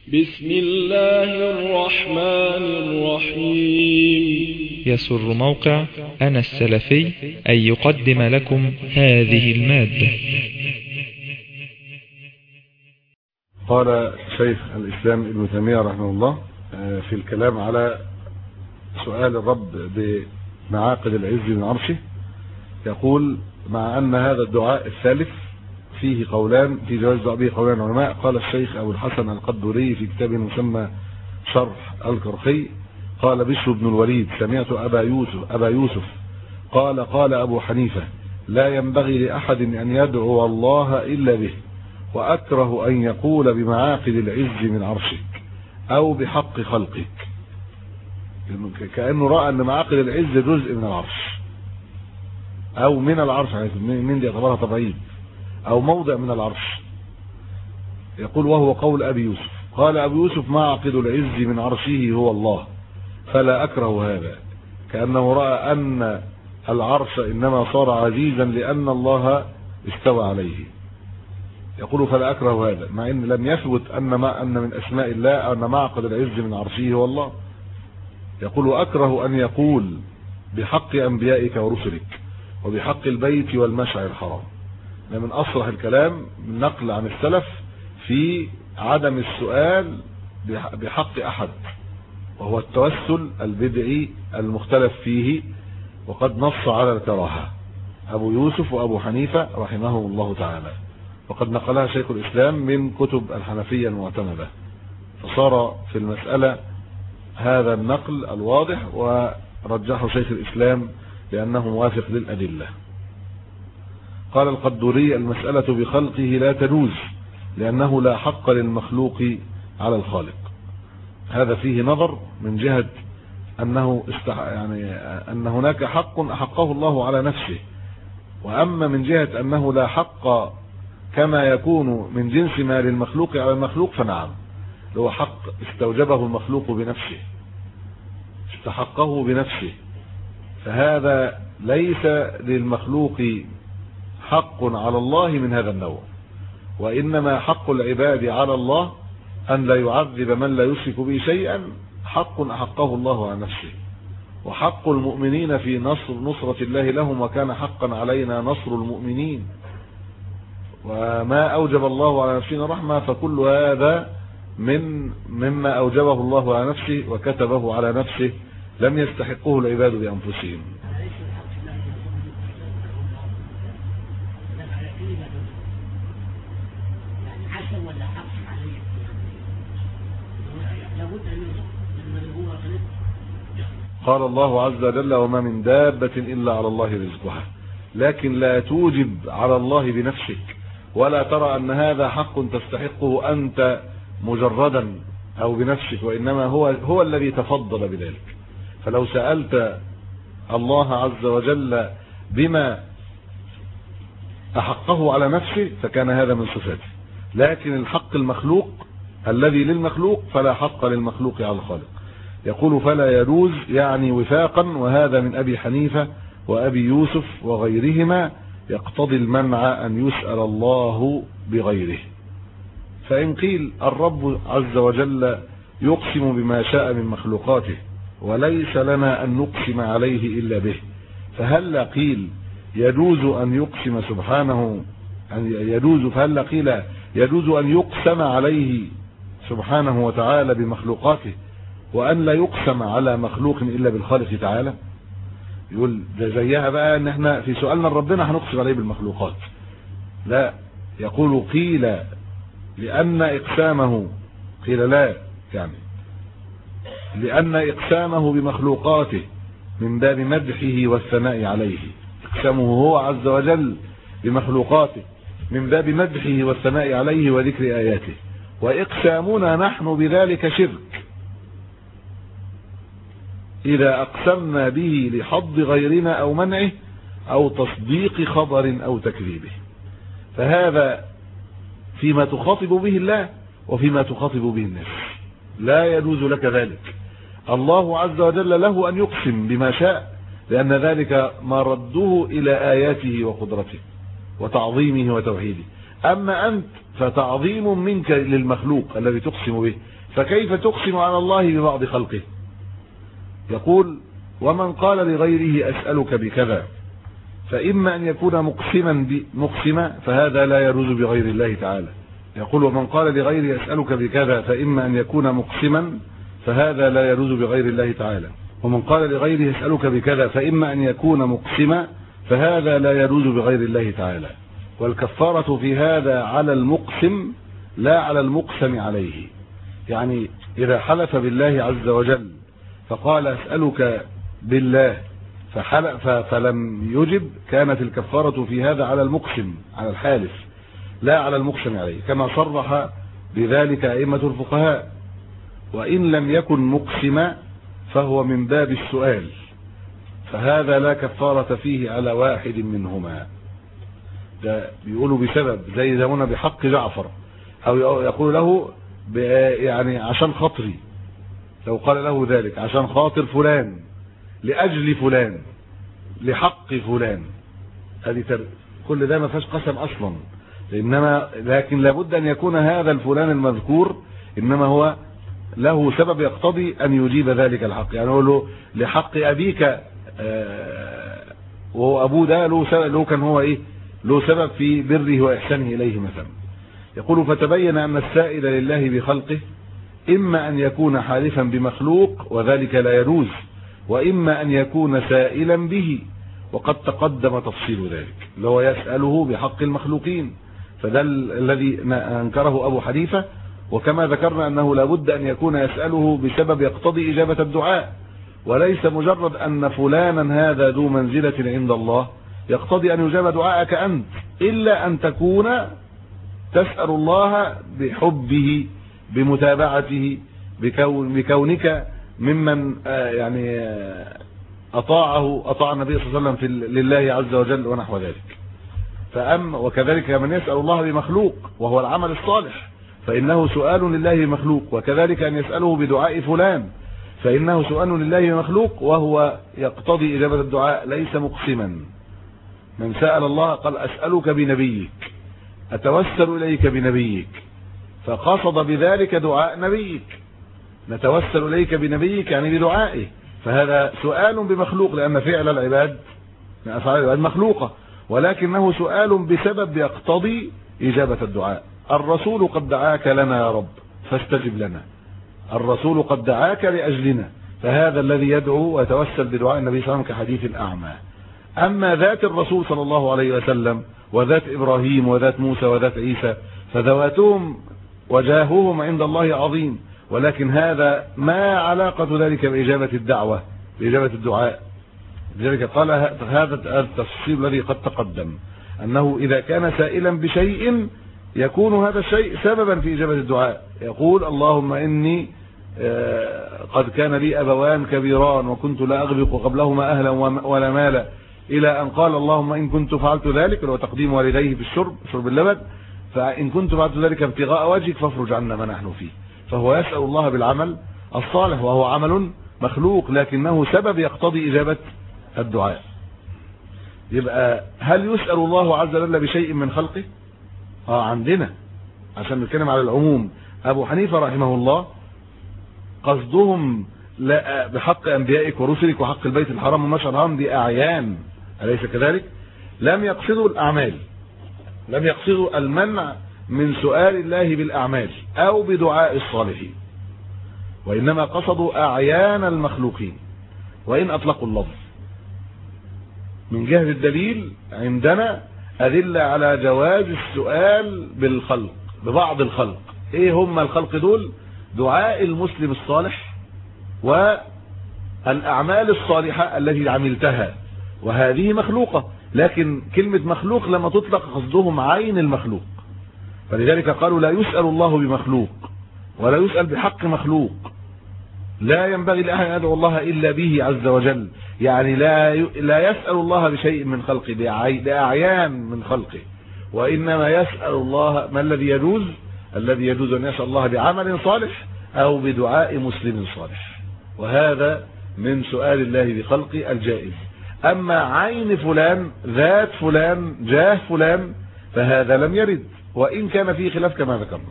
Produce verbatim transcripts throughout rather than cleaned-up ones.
بسم الله الرحمن الرحيم. يسر موقع أنا السلفي أن يقدم لكم هذه المادة. قال شيخ الإسلام ابن تيمية رحمه الله في الكلام على سؤال الرب بمعاقد العز من عرشه، يقول: مع أن هذا الدعاء الثالث فيه قولان في جواز الدعاء به قولان علماء. قال الشيخ أبو الحسن القدوري في كتابه مسمى شرح الكرخي، قال بشر بن الوليد: سمعت أبا يوسف أبا يوسف قال قال أبو حنيفة: لا ينبغي لأحد أن يدعو الله إلا به، وأكره أن يقول بمعاقد العز من عرشك أو بحق خلقك. كأنه رأى أن معاقد العز جزء من العرش أو من العرش، من دي اعتبرها تبعيد، أو موضع من العرش. يقول: وهو قول أبي يوسف. قال أبو يوسف: معقد العز من عرشه هو الله، فلا أكره هذا، كأنه رأى أن العرش إنما صار عزيزا لأن الله استوى عليه. يقول: فلا أكره هذا، مع أن لم يثبت أن ما أن من أسماء الله أن معقد العز من عرشه هو الله. يقول: أكره أن يقول بحق أنبيائك ورسلك وبحق البيت والمشعر الحرام. من أصرح الكلام من نقل عن السلف في عدم السؤال بحق أحد، وهو التوسل البدعي المختلف فيه، وقد نص على الكراهة أبو يوسف وأبو حنيفة رحمه الله تعالى، وقد نقلها شيخ الإسلام من كتب الحنفية المعتمدة، فصار في المسألة هذا النقل الواضح، ورجحه شيخ الإسلام لأنه موافق للأدلة. قال القدوري: المسألة بخلقه لا تجوز، لأنه لا حق للمخلوق على الخالق. هذا فيه نظر من جهة أنه استح... يعني أن هناك حق أحقه الله على نفسه، وأما من جهة أنه لا حق كما يكون من جنس ما للمخلوق على المخلوق، فنعم، هو حق استوجبه المخلوق بنفسه، استحقه بنفسه، فهذا ليس للمخلوق حق على الله من هذا النوع، وإنما حق العباد على الله أن لا يعذب من لا يشرك به شيئا، حق أحقه الله على نفسه. وحق المؤمنين في نصر نصرة الله لهم، وكان حقا علينا نصر المؤمنين. وما أوجب الله على نفسنا رحمة، فكل هذا من مما أوجبه الله على نفسه وكتبه على نفسه، لم يستحقه العباد بأنفسهم. قال الله عز وجل: وما من دابة إلا على الله رزقها، لكن لا توجب على الله بنفسك، ولا ترى أن هذا حق تستحقه أنت مجردا أو بنفسك، وإنما هو هو الذي تفضل بذلك. فلو سألت الله عز وجل بما أحقه على نفسه فكان هذا من صفاته، لكن الحق المخلوق الذي للمخلوق فلا حق للمخلوق على الخالق. يقول: فلا يجوز، يعني وفاقا، وهذا من أبي حنيفة وأبي يوسف وغيرهما، يقتضي المنع أن يسأل الله بغيره. فإن قيل الرب عز وجل يقسم بما شاء من مخلوقاته، وليس لنا أن نقسم عليه إلا به، فهل قيل يجوز أن يقسم سبحانه أن يجوز فهل قيل يجوز أن يقسم عليه سبحانه وتعالى بمخلوقاته، وأن لا يقسم على مخلوق إلا بالخالق تعالى؟ يقول ده زيها بقى ان احنا في سؤالنا لربنا هنقسم عليه بالمخلوقات. لا، يقول قيل لأن إقسامه قيل لا يعني لأن إقسامه بمخلوقاته من باب مدحه والثناء عليه. إقسامه هو عز وجل بمخلوقاته من باب مدحه والثناء عليه وذكر آياته، وإقسامنا نحن بذلك شرك إذا أقسمنا به لحظ غيرنا أو منعه أو تصديق خبر أو تكذيبه. فهذا فيما تخاطب به الله وفيما تخاطب به الناس، لا يجوز لك ذلك. الله عز وجل له أن يقسم بما شاء، لأن ذلك ما رده إلى آياته وقدرته وتعظيمه وتوحيده. أما أنت فتعظيم منك للمخلوق الذي تقسم به، فكيف تقسم على الله ببعض خلقه؟ يقول: ومن قال لغيره أسألك بكذا فإما أن يكون مقسما مقسما فهذا لا يجوز بغير الله تعالى. يقول: ومن قال لغيره أسألك بكذا فإما أن يكون مقسما فهذا لا يجوز بغير الله تعالى. ومن قال لغيره أسألك بكذا فإما أن يكون مقسما فهذا لا يجوز بغير الله تعالى. والكفارة في هذا على المقسم لا على المقسم عليه. يعني إذا حلف بالله عز وجل فقال أسألك بالله فحلف فلم يجب كانت الكفارة في هذا على المقسم على الحالف لا على المقسم عليه، كما صرح بذلك أئمة الفقهاء. وإن لم يكن مقسما فهو من باب السؤال، فهذا لا كفارة فيه على واحد منهما. ده بيقولوا بسبب زي زمنا بحق جعفر، أو يقول له يعني عشان خاطري، لو قال له ذلك عشان خاطر فلان، لأجل فلان، لحق فلان، هذه تر... كل ده ما فيهاش قسم أصلا. إنما لكن لابد أن يكون هذا الفلان المذكور إنما هو له سبب يقتضي أن يجيب ذلك الحق. يعني يقول له لحق أبيك، آه وهو أبوه ده له سبب، له كان هو إيه، له سبب في بره وإحسانه إليه مثلا. يقول: فتبين أن السائل لله بخلقه إما أن يكون حالفا بمخلوق وذلك لا يجوز، وإما أن يكون سائلا به، وقد تقدم تفصيل ذلك، اللي هو يسأله بحق المخلوقين، فده الذي أنكره أبو حنيفة. وكما ذكرنا أنه لابد أن يكون يسأله بسبب يقتضي إجابة الدعاء، وليس مجرد أن فلانا هذا ذو منزلة عند الله يقتضي أن يجاب دعاءك أنت، إلا أن تكون تسأل الله بحبه، بمتابعته، بكون بكونك ممن يعني أطاعه أطاع النبي صلى الله عليه وسلم في لله عز وجل ونحو ذلك. فأم وكذلك من يسأل الله بمخلوق وهو العمل الصالح فإنه سؤال لله بمخلوق، وكذلك أن يسأله بدعاء فلان فإنه سؤال لله بمخلوق وهو يقتضي إجابة الدعاء، ليس مقسما. من سأل الله قال: أسألك بنبيك، أتوسل إليك بنبيك، فقصد بذلك دعاء نبيك. نتوسل إليك بنبيك يعني بدعائه، فهذا سؤال بمخلوق، لأن فعل العباد من أفعال العباد مخلوقة، ولكنه سؤال بسبب يقتضي إجابة الدعاء. الرسول قد دعاك لنا يا رب فاستجب لنا، الرسول قد دعاك لأجلنا، فهذا الذي يدعو ويتوسل بدعاء النبي صلى الله عليه وسلم كحديث الأعمى. أما ذات الرسول صلى الله عليه وسلم وذات إبراهيم وذات موسى وذات عيسى فذواتهم وجاههم عند الله عظيم، ولكن هذا ما علاقة ذلك بإجابة الدعوة بإجابة الدعاء. لذلك قال هذا التفصيل الذي قد تقدم، أنه إذا كان سائلا بشيء يكون هذا الشيء سببا في إجابة الدعاء. يقول: اللهم إني قد كان لي أبوان كبيران وكنت لا أغبق قبلهما أهلا ولا مالا، إلى أن قال: اللهم إن كنت فعلت ذلك، لو تقديم والديه بالشرب شرب اللبن، فإن كنت فعلت ذلك ابتغاء وجهك فافرج عنا ما نحن فيه. فهو يسأل الله بالعمل الصالح وهو عمل مخلوق، لكنه سبب يقتضي إجابة الدعاء. يبقى هل يسأل الله عز وجل بشيء من خلقه؟ اه عندنا، عشان نتكلم على العموم. أبو حنيفة رحمه الله قصدهم لا بحق أنبيائك ورسلك وحق البيت الحرام والمشعر الحرام دي أعيان، أليس كذلك؟ لم يقصدوا الأعمال، لم يقصدوا المنع من سؤال الله بالأعمال أو بدعاء الصالحين، وإنما قصدوا أعيان المخلوقين وإن أطلقوا اللفظ. من جهة الدليل عندنا أدلة على جواز السؤال بالخلق، ببعض الخلق. إيه هم الخلق دول؟ دعاء المسلم الصالح والأعمال الصالحة التي عملتها، وهذه مخلوقة، لكن كلمة مخلوق لما تطلق قصدهم عين المخلوق، فلذلك قالوا لا يسأل الله بمخلوق ولا يسأل بحق مخلوق. لا ينبغي لأحد أن يدعو الله إلا به عز وجل، يعني لا لا يسأل الله بشيء من خلقه، بأعيان من خلقه، وإنما يسأل الله ما الذي يجوز، الذي يجوز أن يسأل الله بعمل صالح أو بدعاء مسلم صالح، وهذا من سؤال الله بخلقه الجائز. أما عين فلان، ذات فلان، جاه فلان، فهذا لم يرد، وإن كان فيه خلاف كما ذكرنا.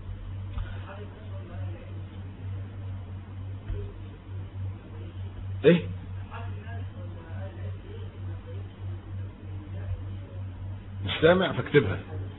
ايه مش سامع فاكتبها.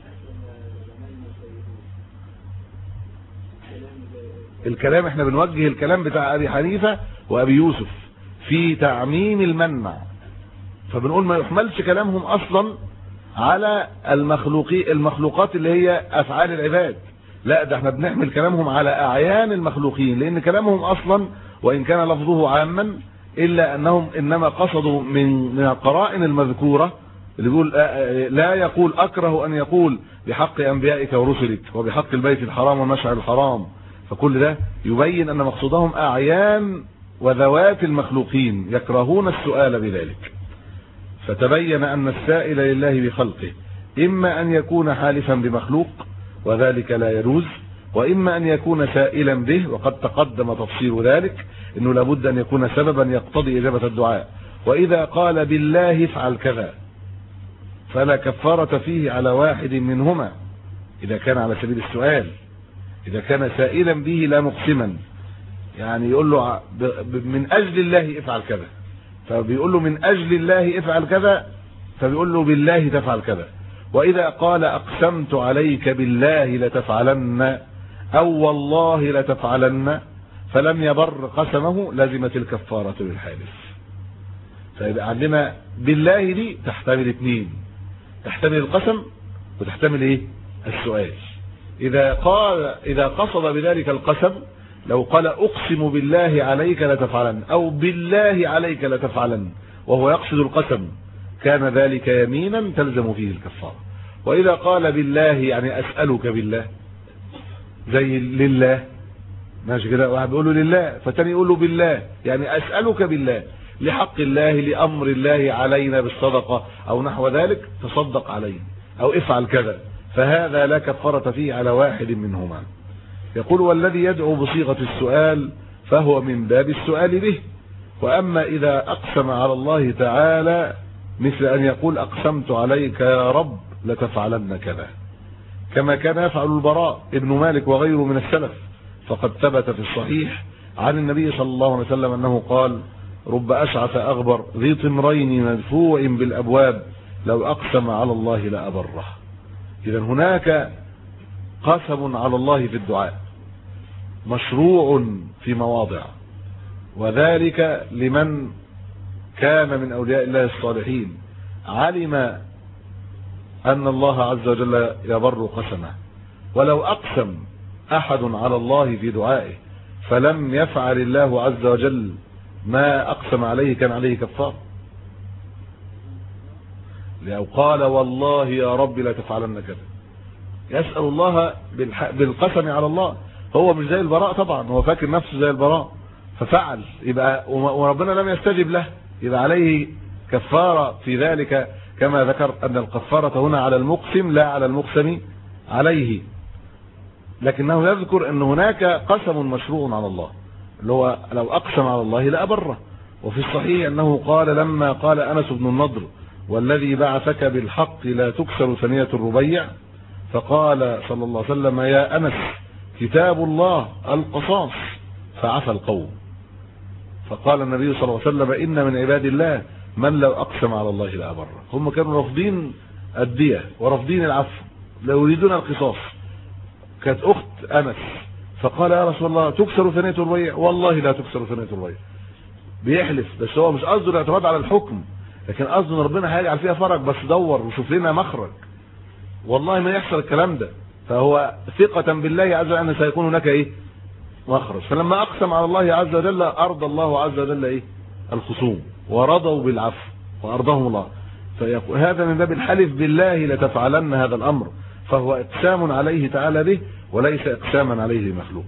الكلام احنا بنوجه الكلام بتاع ابي حنيفة وابي يوسف في تعميم المنع، فبنقول ما يحملش كلامهم اصلا على المخلوقي المخلوقات اللي هي افعال العباد، لا ده احنا بنحمل كلامهم على اعيان المخلوقين، لان كلامهم اصلا وان كان لفظه عاما الا انهم انما قصدوا من من القرائن المذكورة اللي بيقول لا يقول اكره ان يقول بحق انبيائك ورسلك وبحق البيت الحرام والمشعر الحرام، فكل ده يبين ان مقصودهم اعيان وذوات المخلوقين يكرهون السؤال بذلك. فتبين ان السائل لله بخلقه اما ان يكون حالفا بمخلوق وذلك لا يجوز، واما ان يكون سائلا به، وقد تقدم تفصيل ذلك انه لابد ان يكون سببا يقتضي اجابة الدعاء. واذا قال بالله افعل كذا فلا كفارة فيه على واحد منهما اذا كان على سبيل السؤال. اذا كان سائلا به لا مقسما، يعني يقول له من اجل الله افعل كذا، فبيقول له من اجل الله افعل كذا، فبيقول له بالله تفعل كذا. واذا قال اقسمت عليك بالله لتفعلن او والله لتفعلن فلم يبر قسمه لزمت الكفارة للحالف. فيبقى عندنا بالله دي تحتمل اثنين، تحتمل القسم وتحتمل ايه السؤال. اذا قال اذا قصد بذلك القسم، لو قال اقسم بالله عليك لتفعلن او بالله عليك لتفعلن وهو يقصد القسم كان ذلك يمينا تلزم فيه الكفارة. واذا قال بالله يعني اسألك بالله، زي لله ماشي كده، واحد بيقول له لله فالتاني يقول له بالله يعني اسألك بالله لحق الله لامر الله علينا بالصدقة او نحو ذلك، تصدق عليه او افعل كذا، فهذا لا كفارة فيه على واحد منهما. يقول والذي يدعو بصيغة السؤال فهو من باب السؤال به. واما اذا اقسم على الله تعالى مثل ان يقول اقسمت عليك يا رب لتفعلن كذا، كما كان يفعل البراء ابن مالك وغيره من السلف، فقد ثبت في الصحيح عن النبي صلى الله عليه وسلم انه قال رب اشعث اغبر ذي طمرين مدفوع بالابواب لو اقسم على الله لابره. اذا هناك قسم على الله في الدعاء مشروع في مواضع، وذلك لمن كان من اولياء الله الصالحين علم ان الله عز وجل يبر قسمه. ولو اقسم احد على الله في دعائه فلم يفعل الله عز وجل ما اقسم عليه كان عليه كفار. لو قال والله يا رب لا تفعلن كذا، يسأل الله بالقسم على الله، هو مش زي البراء طبعا، هو فاكر نفسه زي البراء ففعل، يبقى وربنا لم يستجب له، يبقى عليه كفارة في ذلك، كما ذكر ان الكفارة هنا على المقسم لا على المقسم عليه. لكنه يذكر ان هناك قسم مشروع على الله اللي هو لو اقسم على الله لأبره. وفي الصحيح انه قال لما قال انس بن النضر والذي بعثك بالحق لا تكسر ثنية الربيع، فقال صلى الله عليه وسلم يا انس كتاب الله القصاص، فعفى القوم. فقال النبي صلى الله عليه وسلم ان من عباد الله من لو اقسم على الله لأبره. هم كانوا رافضين الدية ورافضين العفو، لا يريدون القصاص. كانت اخت انس فقال يا رسول الله تكسر ثنية الربيع، والله لا تكسر ثنية الربيع، بيحلف، بس هو مش قصده الاعتماد على الحكم، لكن قصده ان ربنا هيجعل فيها فرج، بس دور وشوف لنا مخرج، والله ما يحصل الكلام ده. فهو ثقة بالله عز وجل ان سيكون هناك ايه مخرج. فلما اقسم على الله عز وجل ارضى الله عز وجل ايه الخصوم ورضوا بالعفو وارضاهم الله. فيقول هذا من باب الحلف بالله لتفعلن هذا الامر، فهو اقسام عليه تعالى به وليس اقساما عليه مخلوق.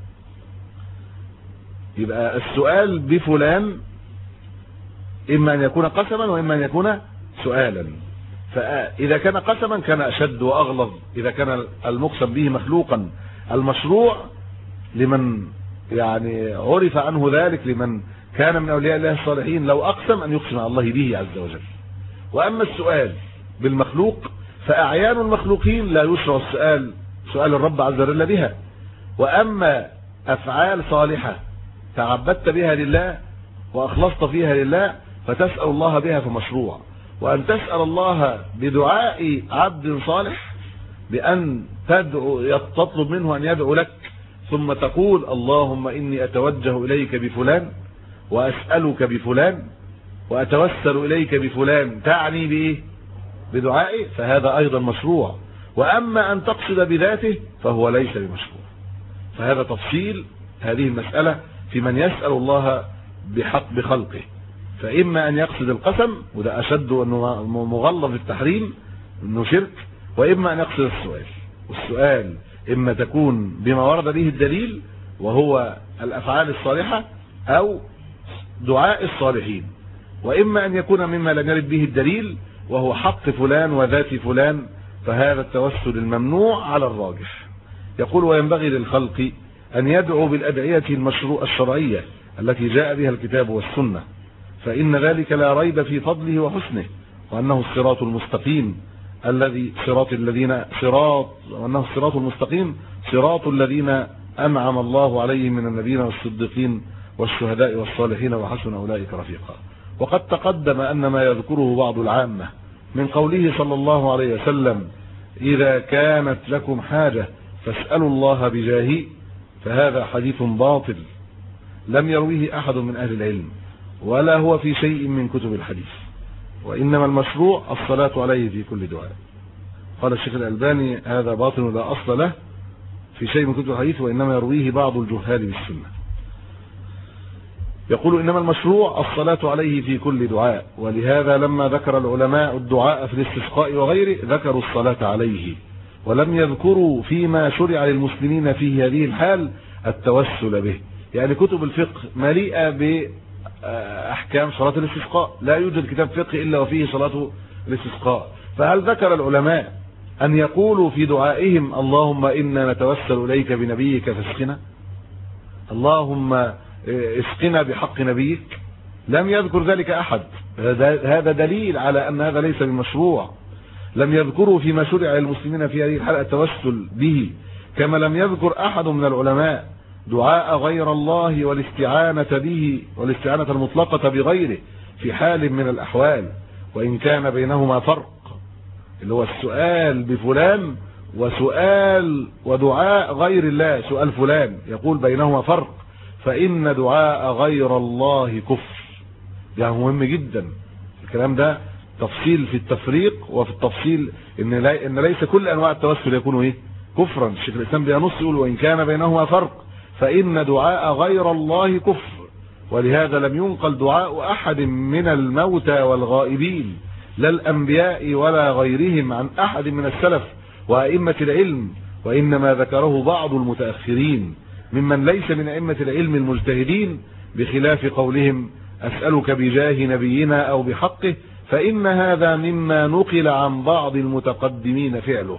يبقى السؤال بفلان اما ان يكون قسما واما ان يكون سؤالا. فاذا كان قسما كان اشد واغلظ، اذا كان المقسم به مخلوقا المشروع لمن يعني عرف عنه ذلك، لمن كان من اولياء الله الصالحين لو اقسم ان يقسم على الله به عز وجل. واما السؤال بالمخلوق فأعيان المخلوقين لا يشرع السؤال سؤال الرب عز وجل بها. وأما أفعال صالحة تعبدت بها لله وأخلصت فيها لله فتسأل الله بها فمشروع. وأن تسأل الله بدعاء عبد صالح بأن تدعو تطلب منه أن يدعو لك ثم تقول اللهم إني أتوجه إليك بفلان وأسألك بفلان وأتوسل إليك بفلان تعني بإيه؟ بدعائي، فهذا أيضا مشروع. وأما أن تقصد بذاته فهو ليس بمشروع. فهذا تفصيل هذه المسألة في من يسأل الله بحق بخلقه، فإما أن يقصد القسم وده أشد أنه مغلظ التحريم أنه شرك، وإما أن يقصد السؤال. والسؤال إما تكون بما ورد به الدليل وهو الأفعال الصالحة أو دعاء الصالحين، وإما أن يكون مما لم يرد به الدليل وهو حق فلان وذات فلان، فهذا التوسل الممنوع على الراجح. يقول وينبغي للخلق أن يدعو بالأدعية المشروع الشرعية التي جاء بها الكتاب والسنة، فإن ذلك لا ريب في فضله وحسنه، وأنه الصراط المستقيم الذي صراط الذين صراط وأنه الصراط المستقيم صراط الذين أنعم الله عليهم من النبيين والصديقين والشهداء والصالحين وحسن أولئك رفيقا. وقد تقدم أن ما يذكره بعض العامة من قوله صلى الله عليه وسلم إذا كانت لكم حاجة فاسألوا الله بجاهي، فهذا حديث باطل لم يرويه أحد من أهل العلم ولا هو في شيء من كتب الحديث، وإنما المشروع الصلاة عليه في كل دعاء. قال الشيخ الألباني هذا باطل لا أصل له في شيء من كتب الحديث وإنما يرويه بعض الجهال بالسنة. يقول إنما المشروع الصلاة عليه في كل دعاء، ولهذا لما ذكر العلماء الدعاء في الاستسقاء وغيره ذكروا الصلاة عليه، ولم يذكروا فيما شرع للمسلمين في هذه الحال التوسل به. يعني كتب الفقه مليئة بأحكام صلاة الاستسقاء، لا يوجد كتاب فقه إلا وفيه صلاة الاستسقاء. فهل ذكر العلماء أن يقولوا في دعائهم اللهم إنا نتوسل إليك بنبيك فاسقنا، اللهم اسقنا بحق نبيك؟ لم يذكر ذلك أحد. هذا دليل على أن هذا ليس بمشروع. لم يذكروا فيما شرع للمسلمين في هذه الحلقة التوسل به، كما لم يذكر أحد من العلماء دعاء غير الله والاستعانة به والاستعانة المطلقة بغيره في حال من الأحوال، وإن كان بينهما فرق، اللي هو السؤال بفلان وسؤال ودعاء غير الله. سؤال فلان يقول بينهما فرق، فإن دعاء غير الله كفر. يعني مهم جدا الكلام ده، تفصيل في التفريق وفي التفصيل ان لا ان ليس كل انواع التوسل يكون ايه كفرا. الشيخ الاسلام بينص يقول وان كان بينهما فرق فإن دعاء غير الله كفر. ولهذا لم ينقل دعاء أحد من الموتى والغائبين لا الأنبياء ولا غيرهم عن أحد من السلف وأئمة العلم، وإنما ذكره بعض المتأخرين ممن ليس من أئمة العلم المجتهدين، بخلاف قولهم أسألك بجاه نبينا أو بحقه، فإن هذا مما نقل عن بعض المتقدمين فعله،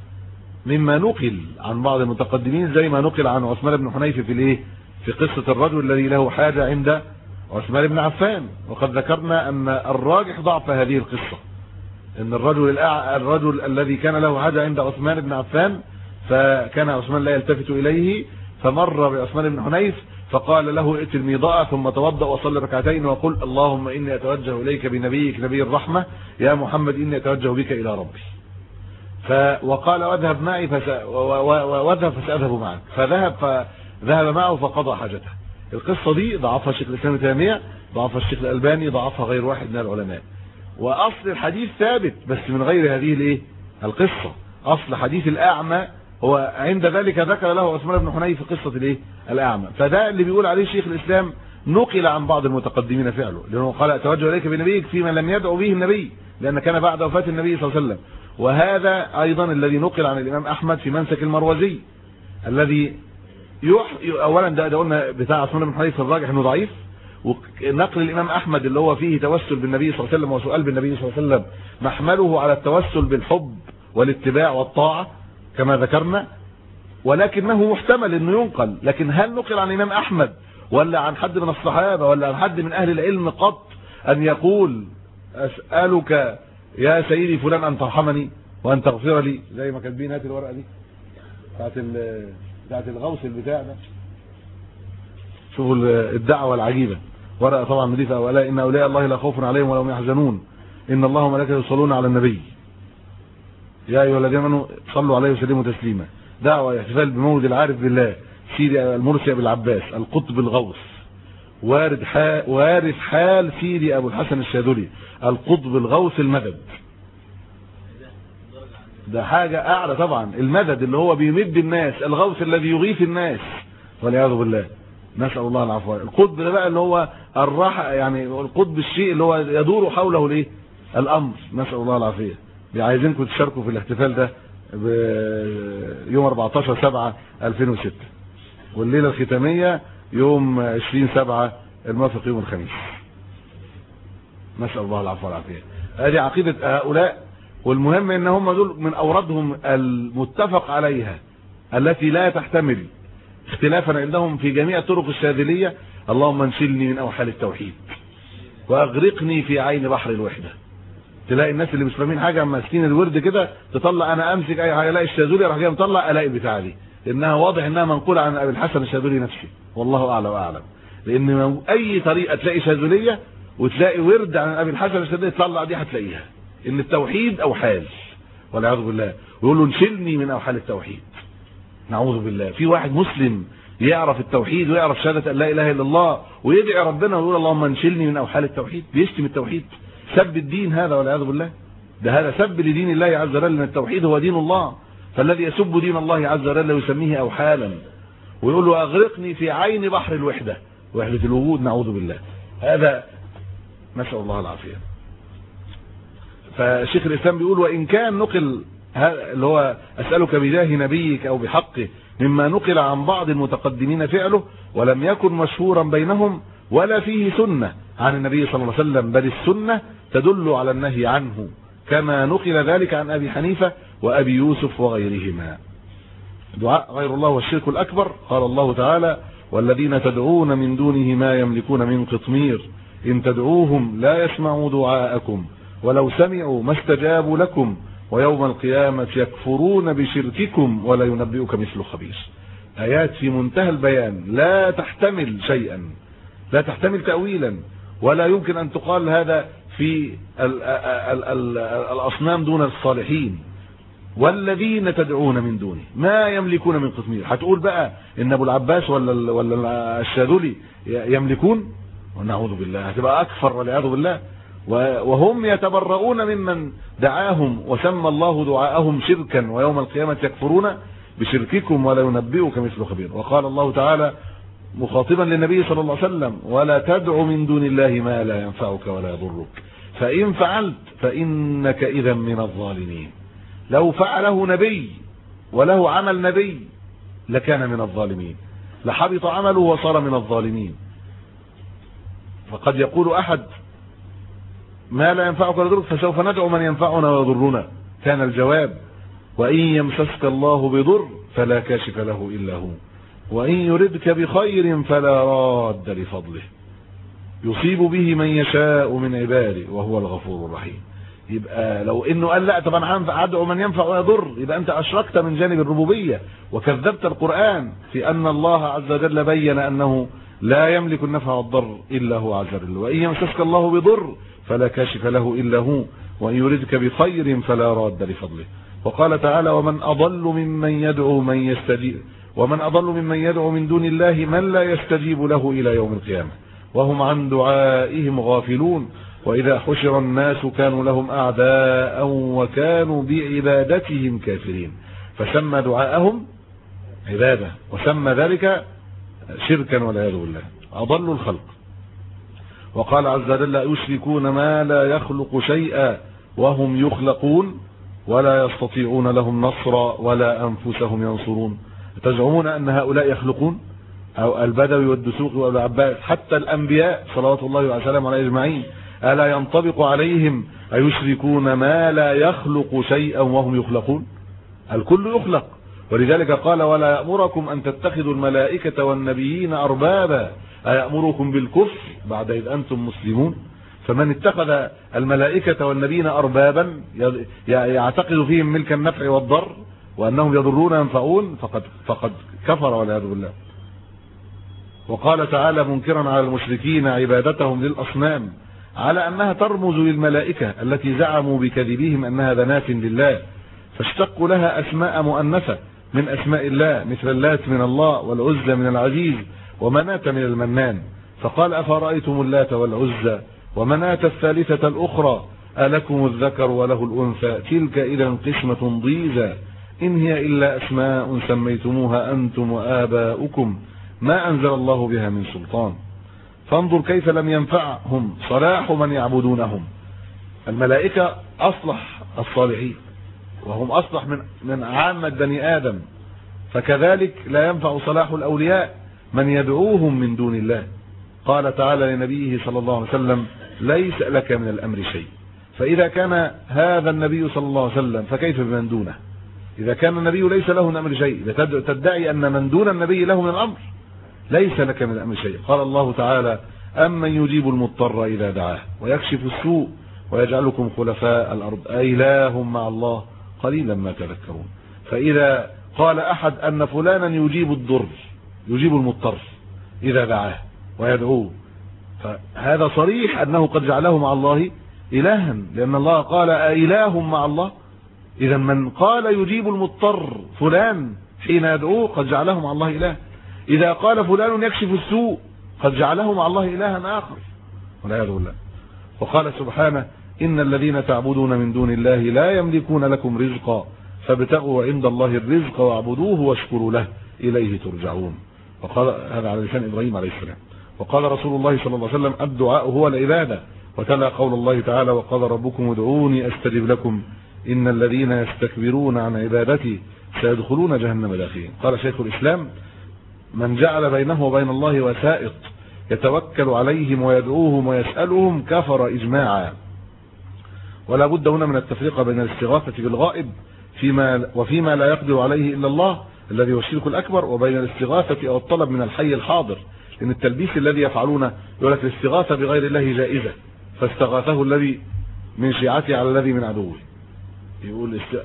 مما نقل عن بعض المتقدمين زي ما نقل عن عثمان بن حنيفة في الايه في قصة الرجل الذي له حاجة عند عثمان بن عفان. وقد ذكرنا أن الراجح ضعف هذه القصة، ان الرجل الأع... الرجل الذي كان له حاجة عند عثمان بن عفان، فكان عثمان لا يلتفت إليه، فمر بعثمان بن حنيف فقال له ائت الميضاء ثم توضأ وصلي ركعتين وقل اللهم إني أتوجه إليك بنبيك نبي الرحمة يا محمد إني أتوجه بك إلى ربي. ف... وقال واذهب معي فس... واذهب فسأذهب معك، فذهب فذهب معه فقضى حاجته. القصة دي ضعفها الشيخ الإسلام ابن تيمية، ضعفها الشيخ الألباني، ضعفها غير واحد من العلماء. وأصل الحديث ثابت بس من غير هذه الايه القصة. أصل حديث الأعمى هو عند ذلك ذكر له عثمان بن حنيف في قصة الايه الأعمى، فده اللي بيقول عليه شيخ الإسلام نقل عن بعض المتقدمين فعله، لأنه قال أتوجه إليك بنبيك فيما لم يدعو به النبي، لأن كان بعد وفاة النبي صلى الله عليه وسلم. وهذا أيضا الذي نقل عن الإمام أحمد في منسك المروزي، الذي يح... أولا ده, ده قلنا بتاع عثمان بن حنيف الراجح أنه ضعيف، ونقل الإمام أحمد اللي هو فيه توسل بالنبي صلى الله عليه وسلم وسؤال بالنبي صلى الله عليه وسلم محمله على التوسل بالحب والاتباع والطاعة كما ذكرنا، ولكنه محتمل انه ينقل. لكن هل نقل عن الإمام أحمد ولا عن حد من الصحابة ولا عن حد من أهل العلم قط أن يقول أسألك يا سيدي فلان أن ترحمني؟ وان تغفر لي، زي ما كاتبين. هات الورقه دي بتاعت بتاعت الغوث البتاع ده، شوفوا الدعوه العجيبه. ورقه طبعا نضيفه. ولا ان اولياء الله لا خوف عليهم ولا هم يحزنون ان الله وملائكته يصلون على النبي يا ايها الذين امنوا صلوا عليه وسلموا تسليما. دعوه احتفال بمولد العارف بالله سيدي المرسي ابو العباس القطب الغوث، وارد حال وارث حال سيدي ابو الحسن الشاذلي القطب الغوث المدد. ده حاجه اعلى طبعا، المدد اللي هو بيمد الناس، الغوث الذي يغيث الناس والعياذ بالله، نسال الله العفو. القطب ده بقى اللي هو الراحه، يعني القطب الشيء اللي هو يدور حوله الايه؟ الامر، نسال الله العافيه. عايزينكم تشاركوا في الاحتفال ده يوم أربعتاشر سبعة ألفين وستة، والليله الختاميه يوم عشرين سبعة الموافق يوم الخميس. نسال الله العفو والعافيه. هذه عقيده هؤلاء، والمهم ان هم دول من اوردهم المتفق عليها التي لا تحتمل اختلافا عندهم في جميع طرق الشاذليه. اللهم انشلني من اوحال التوحيد واغرقني في عين بحر الوحده. تلاقي الناس اللي مش فاهمين حاجه ماسكين الورد كده، تطلع انا امسك اي حاجه الاقي الشاذلي راح جاي مطلع الاقي بتاع دي، انها واضح انها منقوله عن ابي الحسن الشاذلي نفسه، والله اعلى واعلم. لان اي طريقه تلاقي شاذليه وتلاقي ورد عن ابي الحسن الشاذلي تطلع دي هتلاقيها ان التوحيد اوحال والعياذ بالله، ويقول له انشلني من اوحال التوحيد. نعوذ بالله. في واحد مسلم يعرف التوحيد ويعرف شهاده ان لا اله الا الله ويدعي ربنا ويقول اللهم انشلني من اوحال التوحيد، بيشتم التوحيد، سب الدين هذا والعياذ بالله. ده هذا سب لدين الله عز وجل، ان التوحيد هو دين الله، فالذي يسب دين الله عز وجل يسميه اوحالا، ويقول له اغرقني في عين بحر الوحده، وحده الوجود، نعوذ بالله. هذا نسال الله العافيه. فشيخ الاسلام بيقول وان كان نقل اللي هو اسالك بجاه نبيك او بحقه مما نقل عن بعض المتقدمين فعله ولم يكن مشهورا بينهم ولا فيه سنه عن النبي صلى الله عليه وسلم، بل السنه تدل على النهي عنه كما نقل ذلك عن ابي حنيفه وابي يوسف وغيرهما. دعاء غير الله والشرك الاكبر. قال الله تعالى والذين تدعون من دونه ما يملكون من قطمير ان تدعوهم لا يسمعوا دعاءكم ولو سمعوا ما استجابوا لكم ويوم القيامة يكفرون بشرككم ولا ينبئك مثل خبير. آيات في منتهى البيان، لا تحتمل شيئا، لا تحتمل تأويلا، ولا يمكن أن تقال هذا في ال ال ال الأصنام دون الصالحين. والذين تدعون من دونه ما يملكون من قطمير. هتقول بقى إن أبو العباس ولا ولا الشاذلي يملكون؟ ونعوذ بالله، هتبقى أكفر والعياذ بالله. وهم يتبرؤون ممن دعاهم وسمى الله دعاءهم شركا ويوم القيامة يكفرون بشرككم ولا ينبئك مثل خبير. وقال الله تعالى مخاطبا للنبي صلى الله عليه وسلم ولا تدع من دون الله ما لا ينفعك ولا يضرك فإن فعلت فإنك إذا من الظالمين. لو فعله نبي وله عمل نبي لكان من الظالمين، لحبط عمله وصار من الظالمين. فقد يقول أحد ما لا ينفعك ولا يضرك فسوف ندعو من ينفعنا ويضرنا. كان الجواب وإن يمسسك الله بضر فلا كاشف له إلا هو وإن يردك بخير فلا راد لفضله يصيب به من يشاء من عباده وهو الغفور الرحيم. يبقى لو انه قال لا طبعا ادعو من ينفع ويضر، يبقى انت اشركت من جانب الربوبيه وكذبت القرآن في ان الله عز وجل بين انه لا يملك النفع والضر الا هو عز وجل. وإن يمسسك الله بضر فلا كاشف له إلا هو وإن يردك بخير فلا راد لفضله. وقال تعالى ومن أضل ممن يدعو من يستجيب ومن أضل ممن يدعو من دون الله من لا يستجيب له إلى يوم القيامة وهم عن دعائهم غافلون وإذا حشر الناس كانوا لهم أعداء وكانوا بعبادتهم كافرين. فسمى دعاءهم عبادة وسمى ذلك شركا والعياذ بالله. أضلوا الخلق. وقال عز وجل يشركون ما لا يخلق شيئا وهم يخلقون ولا يستطيعون لهم نصرا ولا أنفسهم ينصرون. تزعمون أن هؤلاء يخلقون؟ أو البدوي والدسوقي والعباس حتى الأنبياء صلوات الله وسلامه عليه أجمعين ألا ينطبق عليهم أيشركون ما لا يخلق شيئا وهم يخلقون؟ الكل يخلق. ولذلك قال ولا يأمركم أن تتخذوا الملائكة والنبيين أربابا أيأمركم بالكفر بعد إذ أنتم مسلمون. فمن اتخذ الملائكة والنبيين أربابا يعتقد فيهم ملك النفع والضر وأنهم يضرون وينفعون فقد, فقد كفر والعياذ بالله. وقال تعالى منكرا على المشركين عبادتهم للأصنام على أنها ترمز للملائكة التي زعموا بكذبهم أنها بنات لله، فاشتقوا لها أسماء مؤنثة من أسماء الله مثل اللات من الله والعزى من العزيز ومناة من المنان، فقال أفرأيتم اللات والعزى ومناة الثالثة الأخرى ألكم الذكر وله الأنثى تلك إذا قسمة ضيزى إن هي إلا أسماء سميتموها أنتم وآباؤكم ما أنزل الله بها من سلطان. فانظر كيف لم ينفعهم صلاح من يعبدونهم. الملائكة أصلح الصالحين وهم أصلح من من عامة بني آدم، فكذلك لا ينفع صلاح الأولياء من يدعوهم من دون الله. قال تعالى لنبيه صلى الله عليه وسلم ليس لك من الأمر شيء. فإذا كان هذا النبي صلى الله عليه وسلم فكيف بمن دونه؟ إذا كان النبي ليس له من الأمر شيء تدعي أن من دون النبي له من الأمر. ليس لك من الأمر شيء. قال الله تعالى أمن يجيب المضطر إذا دعاه ويكشف السوء ويجعلكم خلفاء الأرض أإله مع الله قليلا ما تذكرون. فإذا قال أحد أن فلانا يجيب الضر يجيب المضطر إذا دعاه ويدعوه فهذا صريح أنه قد جعله مع الله إلها، لأن الله قال أإله مع الله. إذا من قال يجيب المضطر فلان حين يدعوه قد جعله مع الله إله. إذا قال فلان يكشف السوء قد جعله مع الله إلها آخر والعياذ بالله. وقال سبحانه إن الذين تعبدون من دون الله لا يملكون لكم رزقا فابتغوا عند الله الرزق واعبدوه واشكروا له إليه ترجعون. وقال هذا على لسان إبراهيم عليه السلام. وقال رسول الله صلى الله عليه وسلم الدعاء هو العبادة. وتلا قول الله تعالى وقال ربكم ادعوني أستجب لكم إن الذين يستكبرون عن عبادتي سيدخلون جهنم داخلين. قال شيخ الإسلام من جعل بينه وبين الله وسائط يتوكل عليهم ويدعوهم ويسألهم كفر إجماعا. ولا بد هنا من التفريق بين الاستغاثة بالغائب فيما وفيما لا يقدر عليه إلا الله الذي هو الشرك الأكبر، وبين الاستغاثة أو الطلب من الحي الحاضر. لأن التلبيس الذي يفعلونه يقول لك الاستغاثة بغير الله جائزة فاستغاثه الذي من شيعته على الذي من عدوه. يقول است...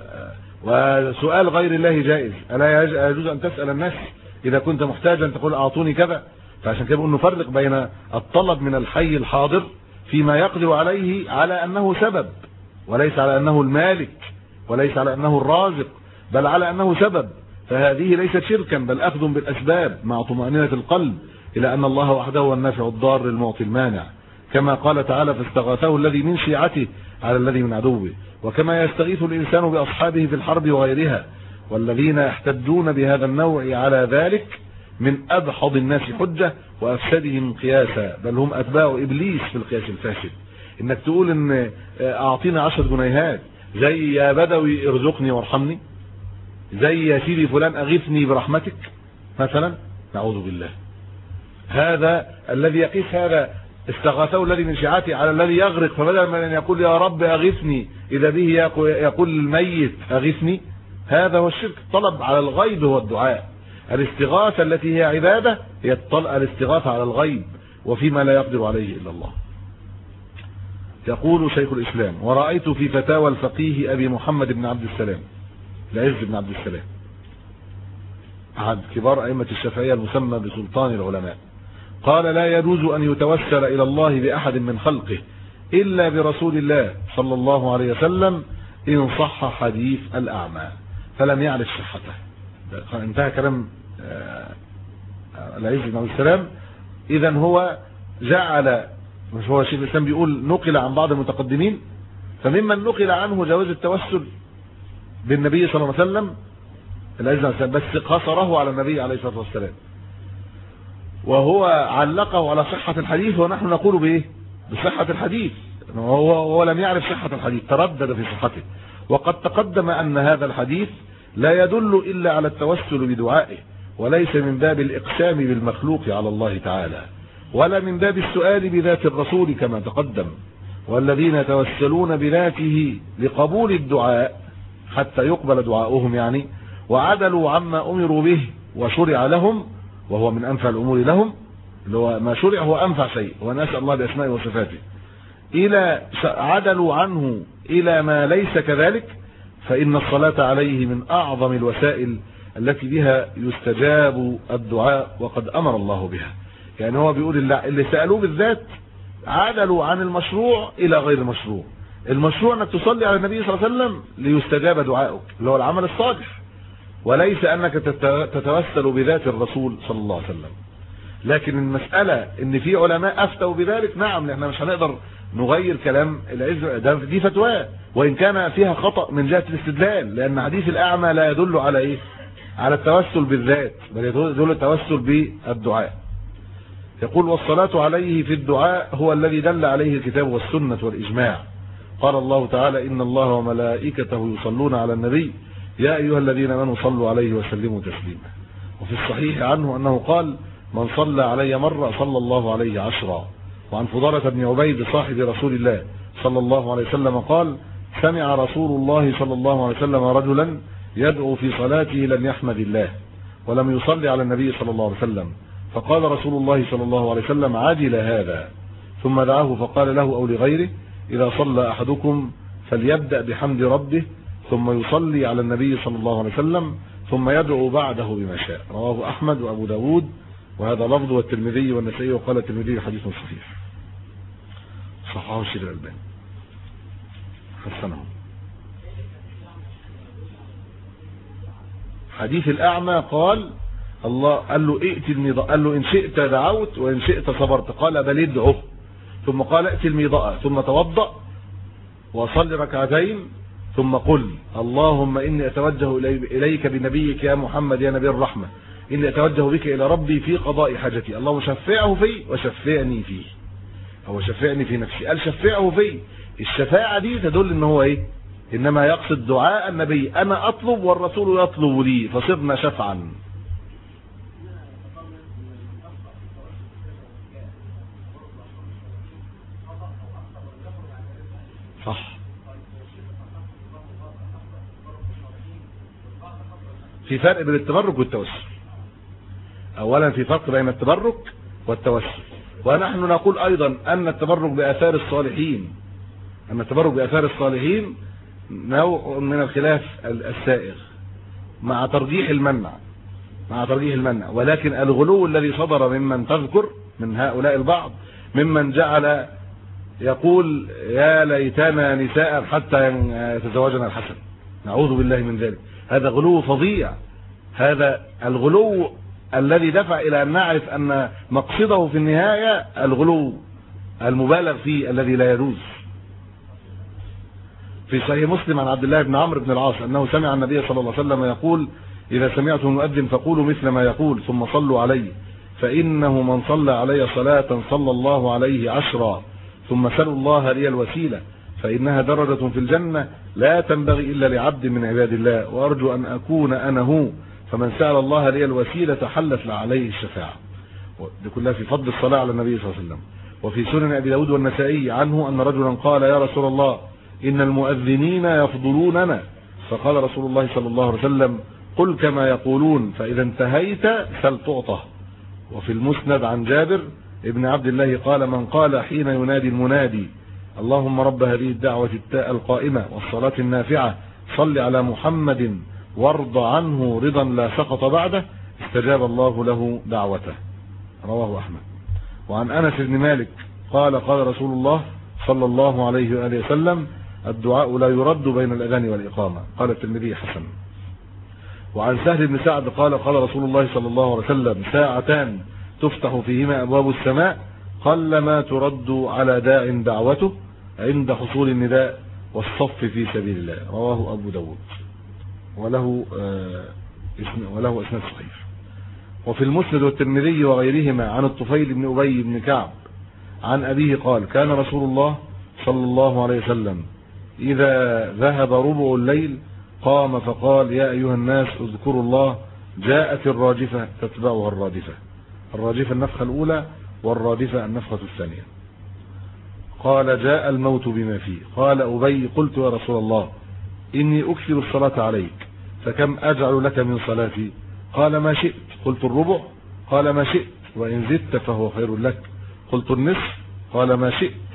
وسؤال غير الله جائز. ألا يجوز أن تسأل الناس إذا كنت محتاجا تقول أعطوني كذا؟ فعشان كده بنقول نفرق بين الطلب من الحي الحاضر فيما يقدر عليه على أنه سبب وليس على أنه المالك وليس على أنه الرازق بل على أنه سبب، فهذه ليست شركا بل أخذ بالأسباب مع طمأنينة القلب إلى أن الله وحده هو النافع الضار المعطي المانع، كما قال تعالى فاستغاثه الذي من شيعته على الذي من عدوه. وكما يستغيث الإنسان بأصحابه في الحرب وغيرها، والذين يحتجون بهذا النوع على ذلك من أدحض الناس حجة وأفسدهم قياسا، بل هم أتباع إبليس في القياس الفاسد. إنك تقول إن أعطينا عشر جنيهات زي يا بدوي ارزقني وارحمني، زي يا سيدي فلان أغثني برحمتك مثلا، نعوذ بالله. هذا الذي يقيس هذا استغاثه الذي من شيعته على الذي يغرق، فبدل من أن يقول يا رب أغثني إذا به يقول الميت أغثني، هذا هو الشرك. طلب على الغيب هو الدعاء. الاستغاثة التي هي عبادة هي الاستغاثة على الغيب وفيما لا يقدر عليه إلا الله. يقول شيخ الإسلام ورأيت في فتاوى الفقيه أبي محمد بن عبد السلام العز بن عبد السلام أحد كبار أئمة الشافعية المسمى بسلطان العلماء قال لا يجوز أن يتوسل إلى الله بأحد من خلقه إلا برسول الله صلى الله عليه وسلم إن صح حديث الأعمى فلم يعرف صحته. انتهى كلام العز بن عبد السلام. إذن هو جعل، مش هو شيخ الإسلام بيقول نقل عن بعض المتقدمين، فممن نقل عنه جواز التوسل بالنبي صلى الله عليه وسلم العز بن عبد السلام، بس قصره على النبي عليه الصلاة والسلام، وهو علقه على صحة الحديث ونحن نقول بإيه؟ بصحة الحديث. هو, هو لم يعرف صحة الحديث، تردد في صحته. وقد تقدم أن هذا الحديث لا يدل إلا على التوسل بدعائه، وليس من باب الإقسام بالمخلوق على الله تعالى، ولا من باب السؤال بذات الرسول كما تقدم. والذين يتوسلون بذاته لقبول الدعاء حتى يقبل دعاؤهم يعني، وعدلوا عما أمروا به وشرع لهم، وهو من أنفع الأمور لهم، اللي هو ما شرع هو أنفع شيء، ونسأل الله بأسمائه وصفاته. إلى عدلوا عنه إلى ما ليس كذلك، فإن الصلاة عليه من أعظم الوسائل التي بها يستجاب الدعاء، وقد أمر الله بها. يعني هو بيقول اللي سألوه بالذات عدلوا عن المشروع إلى غير المشروع. المشروع أنك تصلي على النبي صلى الله عليه وسلم ليستجاب دعائك اللي هو العمل الصالح، وليس أنك تتوسل بذات الرسول صلى الله عليه وسلم. لكن المسألة ان في علماء افتوا بذلك، نعم، احنا مش هنقدر نغير كلام العز، ده دي فتوى وان كان فيها خطأ من جهة الاستدلال، لان حديث الاعمى لا يدل على ايه؟ على التوسل بالذات، بل يدل التوسل بالدعاء. يقول والصلاة عليه في الدعاء هو الذي دل عليه الكتاب والسنة والإجماع. قال الله تعالى إن الله وملائكته يصلون على النبي يا أيها الذين آمنوا صلوا عليه وسلموا تسليما. وفي الصحيح عنه أنه قال من صلى علي مرة صلى الله عليه عشرا. وعن فضالة بن عبيد صاحب رسول الله صلى الله عليه وسلم قال سمع رسول الله صلى الله عليه وسلم رجلا يدعو في صلاته لم يحمد الله ولم يصلي على النبي صلى الله عليه وسلم، فقال رسول الله صلى الله عليه وسلم عجل هذا، ثم دعاه فقال له أو لغيره إذا صلى أحدكم فليبدأ بحمد ربه ثم يصلي على النبي صلى الله عليه وسلم ثم يدعو بعده بما شاء. رواه أحمد وأبو داود وهذا لفظ والترمذي والنسائي، وقال الترمذي حديث صحيح. صححه الشيخ الألباني حسنه. حديث الأعمى قال الله قال له ائت الميضاء، قال له إن شئت دعوت وإن شئت صبرت، قال بل ادعه، ثم قال ائت الميضاء ثم توضأ وصل ركعتين ثم قل اللهم إني أتوجه إليك بنبيك يا محمد يا نبي الرحمة، إني أتوجه بك إلى ربي في قضاء حاجتي، اللهم شفعه في وشفعني فيه، أو شفعني في نفسي. قال شفعه في، الشفاعة دي تدل إن هو إيه؟ إنما يقصد دعاء النبي، أنا أطلب والرسول يطلب لي فصرنا شفعا. صح. في فرق بين التبرك والتوسل. اولا في فرق بين التبرك والتوسل، ونحن نقول ايضا ان التبرك باثار الصالحين ان التبرك باثار الصالحين نوع من الخلاف السائغ مع ترجيح المنع مع ترجيح المنع ولكن الغلو الذي صدر ممن تذكر من هؤلاء البعض ممن جعل يقول يا ليتنا نساء حتى يتزوجنا الحسن، نعوذ بالله من ذلك، هذا غلو فظيع. هذا الغلو الذي دفع إلى أن نعرف أن مقصده في النهاية الغلو المبالغ فيه الذي لا يجوز. في صحيح مسلم عن عبد الله بن عمرو بن العاص أنه سمع النبي صلى الله عليه وسلم يقول إذا سمعتم المؤذن فقولوا مثل ما يقول ثم صلوا عليه فإنه من صلى علي صلاة صلى الله عليه عشرا ثم سلوا الله لي الوسيلة فإنها درجة في الجنة لا تنبغي إلا لعبد من عباد الله وأرجو أن أكون أنا هو، فمن سأل الله لي الوسيلة حلت عليه الشفاعة. دي كلها في فضل الصلاة على النبي صلى الله عليه وسلم. وفي سنن أبي داود والنسائي عنه أن رجلا قال يا رسول الله إن المؤذنين يفضلوننا، فقال رسول الله صلى الله عليه وسلم قل كما يقولون فإذا انتهيت سل تعطى. وفي المسند عن جابر ابن عبد الله قال من قال حين ينادي المنادي اللهم رب هذه الدعوة التاء القائمة والصلاة النافعة صل على محمد وارض عنه رضا لا سقط بعده استجاب الله له دعوته. رواه أحمد. وعن أنس بن مالك قال قال رسول الله صلى الله عليه وآله وسلم الدعاء لا يرد بين الأذان والإقامة. قال الترمذي حسن. وعن سهل بن سعد قال قال رسول الله صلى الله عليه وسلم ساعتان تفتح فيهما أبواب السماء قلما ترد على داع دعوته عند حصول النداء والصف في سبيل الله. رواه أبو داود وله آه وله اسناد صحيح. وفي المسند والترمذي وغيرهما عن الطفيل بن أبي بن كعب عن أبيه قال كان رسول الله صلى الله عليه وسلم إذا ذهب ربع الليل قام فقال يا أيها الناس اذكروا الله جاءت الراجفة تتبعها الرادفة. الراجفة النفخة الأولى والرادفة النفخة الثانية. قال جاء الموت بما فيه. قال أبي قلت يا رسول الله إني أكثر الصلاة عليك فكم أجعل لك من صلاتي؟ قال ما شئت. قلت الربع؟ قال ما شئت وإن زدت فهو خير لك. قلت النصف؟ قال ما شئت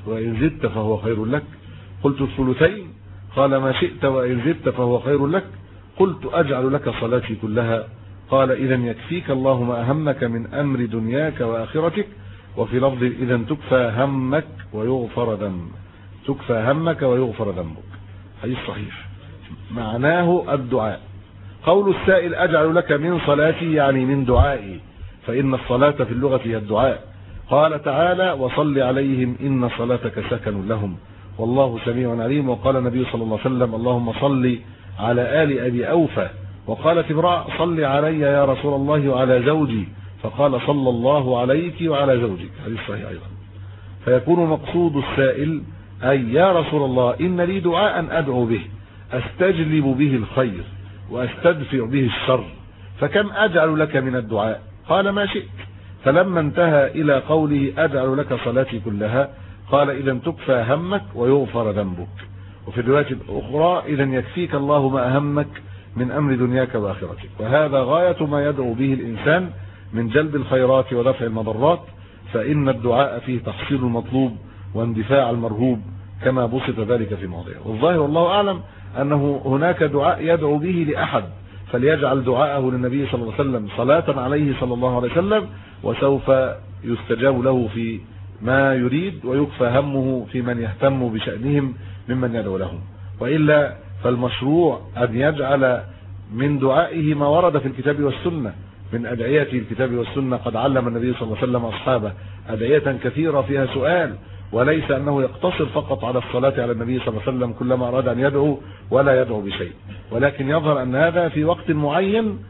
وإن زدت فهو خير لك. قلت الثلثين. قال ما شئت وإن زدت فهو خير لك. قلت أجعل لك صلاتي كلها. قال إذا يكفيك الله ما أهمك من أمر دنياك وآخرتك. وفي لفظ إذا تكفى همك ويغفر ذنبك، تكفى همك ويغفر ذنبك. حديث صحيح. معناه الدعاء. قول السائل أجعل لك من صلاتي يعني من دعائي، فإن الصلاة في اللغة هي الدعاء. قال تعالى وصل عليهم إن صلاتك سكن لهم والله سميع عليم. وقال النبي صلى الله عليه وسلم اللهم صل على آل أبي أوفى. وقالت امرأة صل علي يا رسول الله وعلى زوجي، فقال صلى الله عليك وعلى زوجك. حديث صحيح أيضا. فيكون مقصود السائل أي يا رسول الله إن لي دعاء أدعو به أستجلب به الخير وأستدفع به الشر، فكم أجعل لك من الدعاء؟ قال ما شئت. فلما انتهى إلى قوله أجعل لك صلاتي كلها قال إذا تكفى همك ويغفر ذنبك. وفي الرواية الأخرى إذا يكفيك الله ما أهمك من أمر دنياك وآخرتك. وهذا غاية ما يدعو به الإنسان من جلب الخيرات ودفع المضرات، فإن الدعاء فيه تحصيل المطلوب واندفاع المرهوب كما بسط ذلك في موضعه. والظاهر والله أعلم أنه هناك دعاء يدعو به لأحد، فليجعل دعاءه للنبي صلى الله عليه وسلم صلاة عليه صلى الله عليه وسلم، وسوف يستجاب له في ما يريد ويكفى همه في من يهتم بشأنهم ممن يدعو لهم. وإلا فالمشروع أن يجعل من دعائه ما ورد في الكتاب والسنة من أدعية الكتاب والسنة. قد علم النبي صلى الله عليه وسلم أصحابه أدعية كثيرة فيها سؤال، وليس أنه يقتصر فقط على الصلاة على النبي صلى الله عليه وسلم كلما أراد أن يدعو ولا يدعو بشيء، ولكن يظهر أن هذا في وقت معين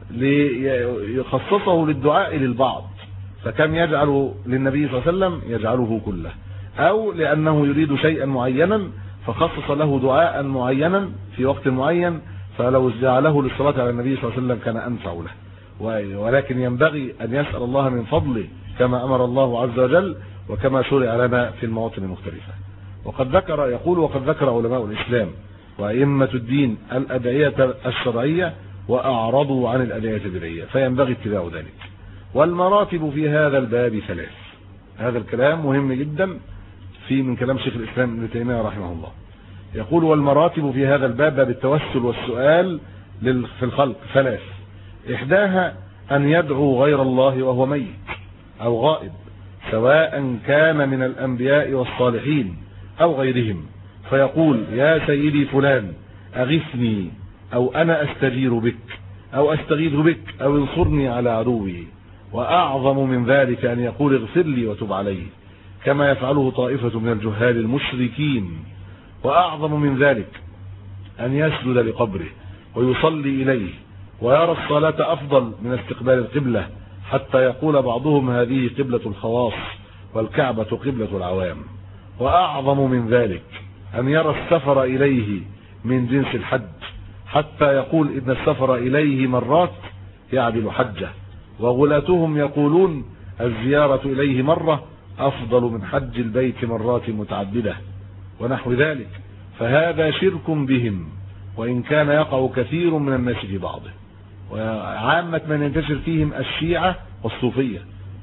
ليخصصه للدعاء للبعض، فكم يجعل للنبي صلى الله عليه وسلم يجعله كله، أو لأنه يريد شيئا معينا فخصص له دعاء معينا في وقت معين، فلو جعله للصلاة على النبي صلى الله عليه وسلم كان أنفع له. ولكن ينبغي أن يسأل الله من فضله كما أمر الله عز وجل وكما شرع لنا في المواطن المختلفة. وقد ذكر يقول وقد ذكر علماء الإسلام وأئمة الدين الأدعية الشرعية وأعرضوا عن الأدعية البدعية، فينبغي اتباع ذلك. والمراتب في هذا الباب ثلاث. هذا الكلام مهم جدا في من كلام شيخ الإسلام ابن تيمية رحمه الله. يقول والمراتب في هذا الباب باب التوسل والسؤال في الخلق ثلاث. إحداها أن يدعو غير الله وهو ميت أو غائب، سواء كان من الأنبياء والصالحين أو غيرهم، فيقول يا سيدي فلان أغثني، أو أنا أستجير بك، أو أستغيث بك، أو انصرني على عدوي. وأعظم من ذلك أن يقول اغفر لي وتب علي، كما يفعله طائفة من الجهال المشركين. وأعظم من ذلك أن يسجد لقبره ويصلي إليه ويرى الصلاة أفضل من استقبال القبلة، حتى يقول بعضهم هذه قبلة الخواص والكعبة قبلة العوام. وأعظم من ذلك أن يرى السفر إليه من جنس الحج، حتى يقول إن السفر إليه مرات يعدل حجة. وغلاتهم يقولون الزيارة إليه مرة أفضل من حج البيت مرات متعددة ونحو ذلك. فهذا شرك بهم، وإن كان يقع كثير من الناس في بعضه، وعامة من ينتشر فيهم الشيعة والصوفية.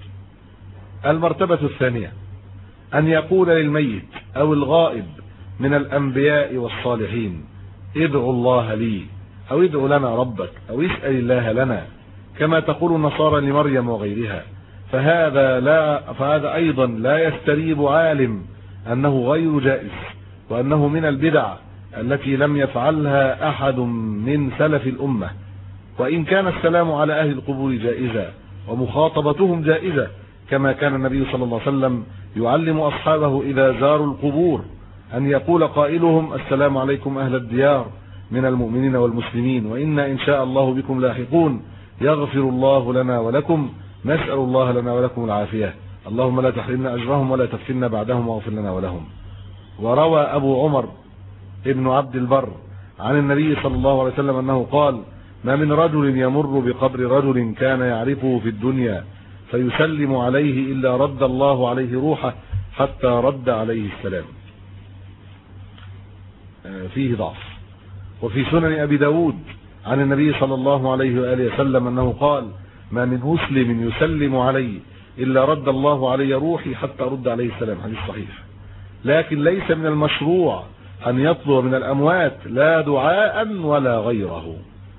المرتبة الثانية أن يقول للميت أو الغائب من الأنبياء والصالحين ادعوا الله لي، أو ادعوا لنا ربك، أو اسأل الله لنا، كما تقول النصارى لمريم وغيرها. فهذا لا فهذا أيضا لا يستريب عالم أنه غير جائز، وأنه من البدع التي لم يفعلها أحد من سلف الأمة. وإن كان السلام على أهل القبور جائزا ومخاطبتهم جائزة، كما كان النبي صلى الله عليه وسلم يعلم أصحابه إذا زاروا القبور أن يقول قائلهم السلام عليكم أهل الديار من المؤمنين والمسلمين، وإنا إن شاء الله بكم لاحقون، يغفر الله لنا ولكم، نسأل الله لنا ولكم العافية، اللهم لا تحرمنا أجرهم ولا تفتنا بعدهم واغفر لنا ولهم. وروى أبو عمر ابن عبد البر عن النبي صلى الله عليه وسلم أنه قال ما من رجل يمر بقبر رجل كان يعرفه في الدنيا فيسلم عليه إلا رد الله عليه روحه حتى رد عليه السلام. فيه ضعف. وفي سنن أبي داود عن النبي صلى الله عليه وآله وسلم أنه قال ما من مسلم يسلم علي إلا رد الله علي روحي حتى رد عليه السلام. حديث صحيح. لكن ليس من المشروع أن يطلب من الأموات لا دعاء ولا غيره.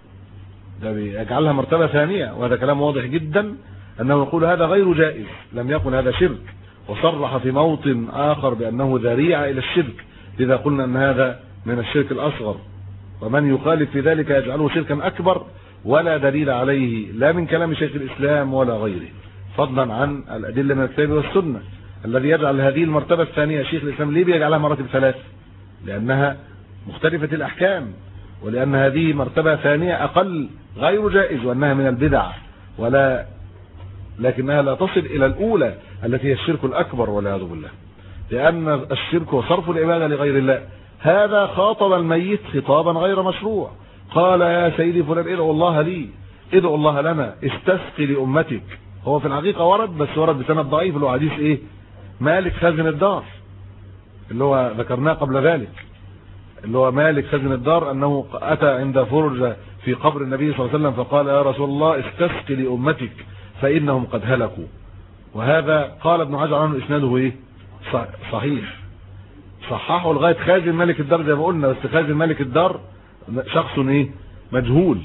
ده بيجعلها مرتبة ثانية، وهذا كلام واضح جدا أنه يقول هذا غير جائز، لم يكن هذا شرك، وصرح في موطن آخر بأنه ذريعة إلى الشرك، لذا قلنا أن هذا من الشرك الأصغر، ومن يخالف في ذلك يجعله شركا أكبر، ولا دليل عليه لا من كلام شيخ الإسلام ولا غيره، فضلا عن الأدلة من الكتاب والسنة. الذي يجعل هذه المرتبة الثانية شيخ الإسلام ليه بيجعلها مراتب ثلاث؟ لأنها مختلفة الأحكام، ولأن هذه مرتبة ثانية أقل غير جائز، وأنها من البدع، ولا لكنها لا تصل إلى الأولى التي هي الشرك الأكبر والعياذ بالله، لأن الشرك وصرف العبادة لغير الله. هذا خاطب الميت خطابا غير مشروع، قال يا سيدي فلان ادعو الله لي، ادعو الله لنا، استسقي لأمتك. هو في الحقيقة ورد، بس ورد بسند ضعيف، اللي هو حديث ايه؟ مالك خازن الدار، اللي هو ذكرناه قبل ذلك، اللي هو مالك خازن الدار، أنه أتى عند فرجة في قبر النبي صلى الله عليه وسلم فقال يا رسول الله استسقي لأمتك فإنهم قد هلكوا. وهذا قال ابن حجر عنه إسناده ايه؟ صحيح، صححه لغاية خازن ملك الدار زي ما قلنا، بس خازن ملك الدار شخص ايه؟ مجهول،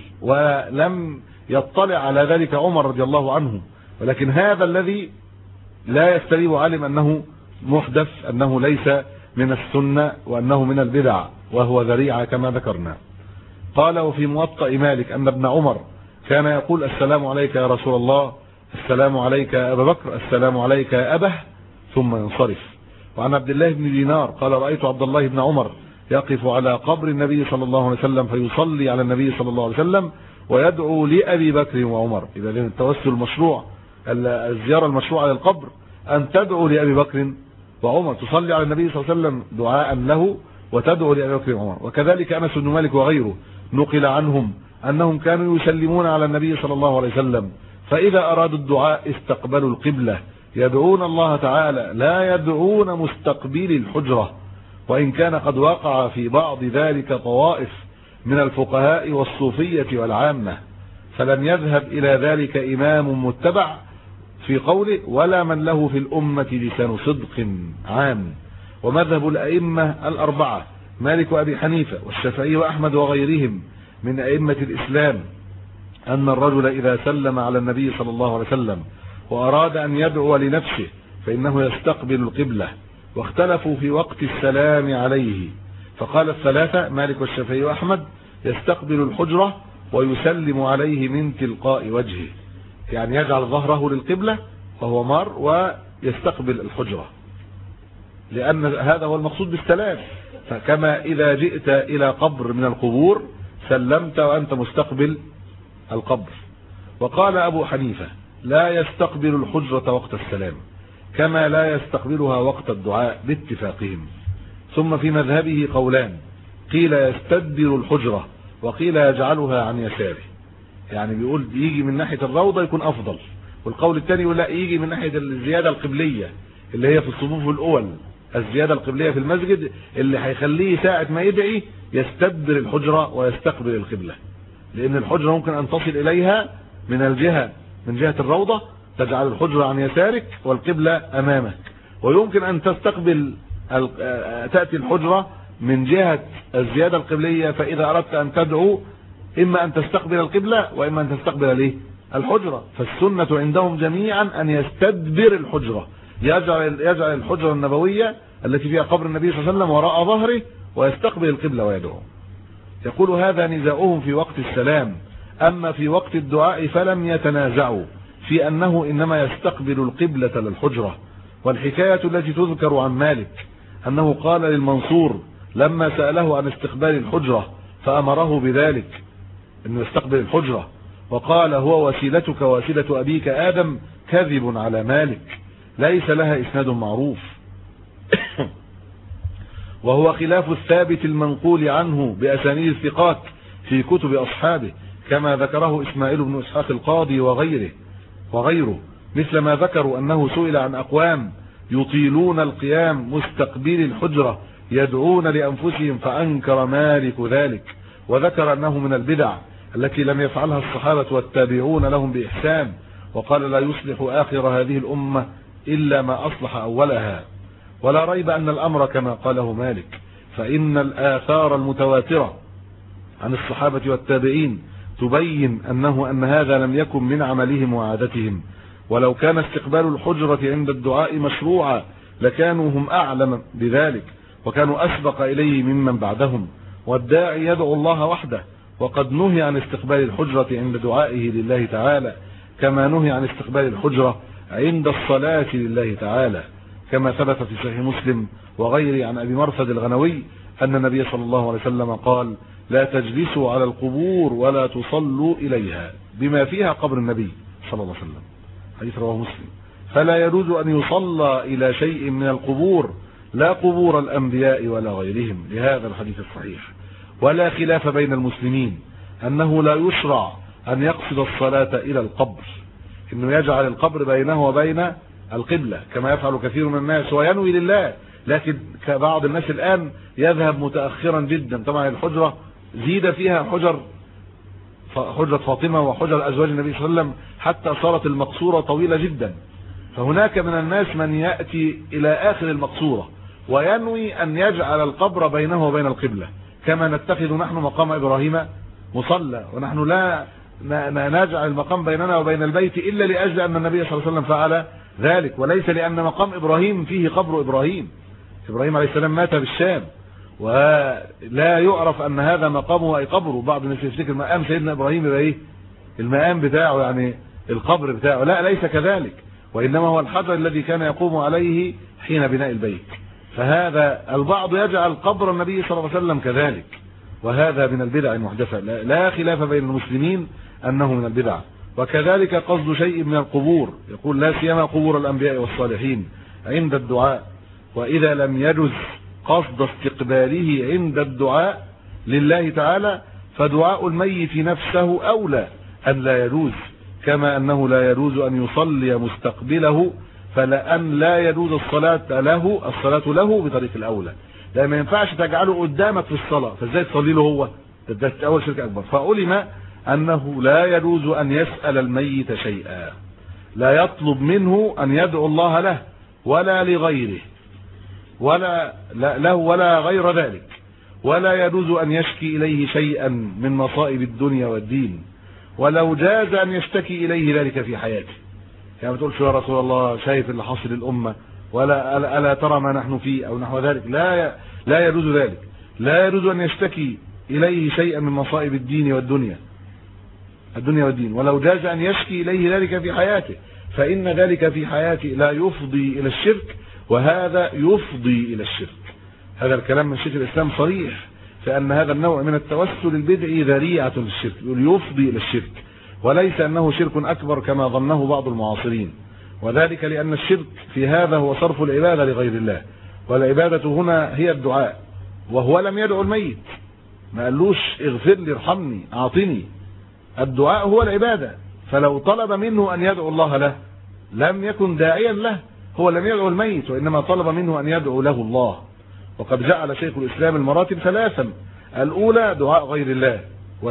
ولم يطلع على ذلك عمر رضي الله عنه، ولكن هذا الذي لا يستريب علم أنه محدث، أنه ليس من السنة، وأنه من البدع، وهو ذريعة كما ذكرنا. قال وفي موطأ مالك أن ابن عمر كان يقول السلام عليك يا رسول الله، السلام عليك يا أبا بكر، السلام عليك يا أبه، ثم ينصرف. وعن عبد الله بن دينار قال رأيت عبد الله بن عمر يقف على قبر النبي صلى الله عليه وسلم فيصلي على النبي صلى الله عليه وسلم ويدعو لأبي بكر وعمر. إذا التوسل المشروع، الزيارة المشروعة للقبر أن تدعو لأبي بكر وعمر، تصلي على النبي صلى الله عليه وسلم دعاء له وتدعو لأبي بكر وعمر. وكذلك أنس بن مالك وغيره نقل عنهم أنهم كانوا يسلمون على النبي صلى الله عليه وسلم، فإذا أرادوا الدعاء استقبلوا القبلة يدعون الله تعالى، لا يدعون مستقبل الحجرة. وإن كان قد وقع في بعض ذلك طوائف من الفقهاء والصوفية والعامة، فلم يذهب إلى ذلك إمام متبع في قوله ولا من له في الأمة لسان صدق عام. ومذهب الأئمة الأربعة مالك وأبي حنيفة والشافعي وأحمد وغيرهم من أئمة الإسلام أن الرجل إذا سلم على النبي صلى الله عليه وسلم وأراد أن يدعو لنفسه فإنه يستقبل القبلة. واختلفوا في وقت السلام عليه، فقال الثلاثة مالك والشافعي وأحمد يستقبل الحجرة ويسلم عليه من تلقاء وجهه، يعني يجعل ظهره للقبلة وهو مار ويستقبل الحجرة، لأن هذا هو المقصود بالسلام. فكما إذا جئت إلى قبر من القبور سلمت وأنت مستقبل القبر. وقال أبو حنيفة لا يستقبل الحجرة وقت السلام كما لا يستقبلها وقت الدعاء باتفاقهم. ثم في مذهبه قولان، قيل يستدبر الحجرة وقيل يجعلها عن يساره، يعني بيقول يجي من ناحية الروضة يكون أفضل، والقول الثاني يقول لا يجي من ناحية الزيادة القبلية اللي هي في الصفوف الأول، الزيادة القبلية في المسجد اللي هيخليه ساعة ما يدعي يستدبر الحجرة ويستقبل القبلة، لأن الحجرة ممكن أن تصل إليها من الجهة من جهة الروضة، تجعل الحجرة عن يسارك والقبلة أمامك، ويمكن أن تستقبل تأتي الحجرة من جهة الزيادة القبلية، فإذا أردت أن تدعو إما أن تستقبل القبلة وإما أن تستقبل ليه الحجرة. فالسنة عندهم جميعا أن يستدبر الحجرة، يجعل يجعل الحجرة النبوية التي فيها قبر النبي صلى الله عليه وسلم وراء ظهره ويستقبل القبلة ويدعو. يقول هذا نزاعهم في وقت السلام، أما في وقت الدعاء فلم يتنازعوا في أنه إنما يستقبل القبلة للحجرة. والحكاية التي تذكر عن مالك أنه قال للمنصور لما سأله عن استقبال الحجرة فأمره بذلك أنه يستقبل الحجرة، وقال هو وسيلتك وسيلة أبيك آدم، كذب على مالك ليس لها إسناد معروف. وهو خلاف الثابت المنقول عنه بأسانيد الثقات في كتب أصحابه، كما ذكره إسماعيل بن إسحاق القاضي وغيره وغيره مثل ما ذكروا أنه سئل عن أقوام يطيلون القيام مستقبل الحجرة يدعون لأنفسهم فأنكر مالك ذلك، وذكر أنه من البدع التي لم يفعلها الصحابة والتابعون لهم بإحسان، وقال لا يصلح آخر هذه الأمة إلا ما أصلح أولها. ولا ريب أن الأمر كما قاله مالك، فإن الآثار المتواترة عن الصحابة والتابعين تبين أنه أن هذا لم يكن من عملهم وعادتهم، ولو كان استقبال الحجرة عند الدعاء مشروعا لكانوا هم أعلم بذلك وكانوا أسبق إليه ممن بعدهم، والداعي يدعو الله وحده، وقد نهي عن استقبال الحجرة عند دعائه لله تعالى كما نهي عن استقبال الحجرة عند الصلاة لله تعالى، كما ثبت في صحيح مسلم وغيره عن أبي مرثد الغنوي أن النبي صلى الله عليه وسلم قال: لا تجلسوا على القبور ولا تصلوا إليها، بما فيها قبر النبي صلى الله عليه وسلم، حديث رواه مسلم. فلا يجوز أن يصلى إلى شيء من القبور، لا قبور الأنبياء ولا غيرهم، لهذا الحديث الصحيح. ولا خلاف بين المسلمين أنه لا يشرع أن يقصد الصلاة إلى القبر، إنه يجعل القبر بينه وبين القبلة كما يفعل كثير من الناس وينوي لله، لكن كبعض الناس الآن يذهب متأخرا جدا. طبعا الحجرة زيد فيها حجر حجرة فاطمة وحجر أزواج النبي صلى الله عليه وسلم حتى صارت المقصورة طويلة جدا، فهناك من الناس من يأتي إلى آخر المقصورة وينوي أن يجعل القبر بينه وبين القبلة، كما نتخذ نحن مقام إبراهيم مصلى، ونحن لا نجعل المقام بيننا وبين البيت إلا لأجل أن النبي صلى الله عليه وسلم فعل ذلك، وليس لأن مقام إبراهيم فيه قبر إبراهيم. إبراهيم عليه السلام مات بالشام ولا يعرف أن هذا مقامه أي قبره. بعض الناس يفتكر مقام سيدنا إبراهيم يبقى إيه المقام بتاعه، يعني القبر بتاعه، لا، ليس كذلك، وإنما هو الحجر الذي كان يقوم عليه حين بناء البيت. فهذا البعض يجعل قبر النبي صلى الله عليه وسلم كذلك، وهذا من البدع المحدثة، لا خلاف بين المسلمين أنه من البدع. وكذلك قصد شيء من القبور، يقول لا سيما قبور الأنبياء والصالحين عند الدعاء، وإذا لم يجز قصد استقباله عند الدعاء لله تعالى فدعاء الميت نفسه أولى أن لا يجوز، كما أنه لا يجوز أن يصلي مستقبله، فلأن لا يجوز الصلاة له الصلاة له بطريق الأولى، لا ما ينفعش تجعله قدامك في الصلاة، فازاي تصلي له هو؟ ده أول شرك أكبر. فعلم أنه لا يجوز أن يسأل الميت شيئا، لا يطلب منه أن يدعو الله له ولا لغيره ولا له ولا غير ذلك، ولا يجوز أن يشكي إليه شيئا من مصائب الدنيا والدين، ولو جاز أن يشتكي إليه ذلك في حياته. يعني ما تقولش يا رسول الله شايف اللي حاصل الأمة ولا ألا ترى ما نحن فيه أو نحو ذلك، لا لا يجوز ذلك، لا يجوز أن يشتكي إليه شيئا من مصائب الدين والدنيا الدنيا والدين، ولو جاز أن يشكي إليه ذلك في حياته، فإن ذلك في حياته لا يفضي إلى الشرك، وهذا يفضي إلى الشرك. هذا الكلام من شيخ الإسلام صريح، فأن هذا النوع من التوسل البدعي ذريعة للشرك، يفضي إلى الشرك، وليس أنه شرك أكبر كما ظنه بعض المعاصرين، وذلك لأن الشرك في هذا هو صرف العبادة لغير الله، والعبادة هنا هي الدعاء، وهو لم يدعو الميت، ما قالوش اغفر لي ارحمني اعطني، الدعاء هو العبادة، فلو طلب منه أن يدعو الله له لم يكن داعيا له، هو لم يدعو الميت وإنما طلب منه أن يدعو له الله. وقد جعل شيخ الإسلام المراتب ثلاثا: الأولى دعاء غير الله،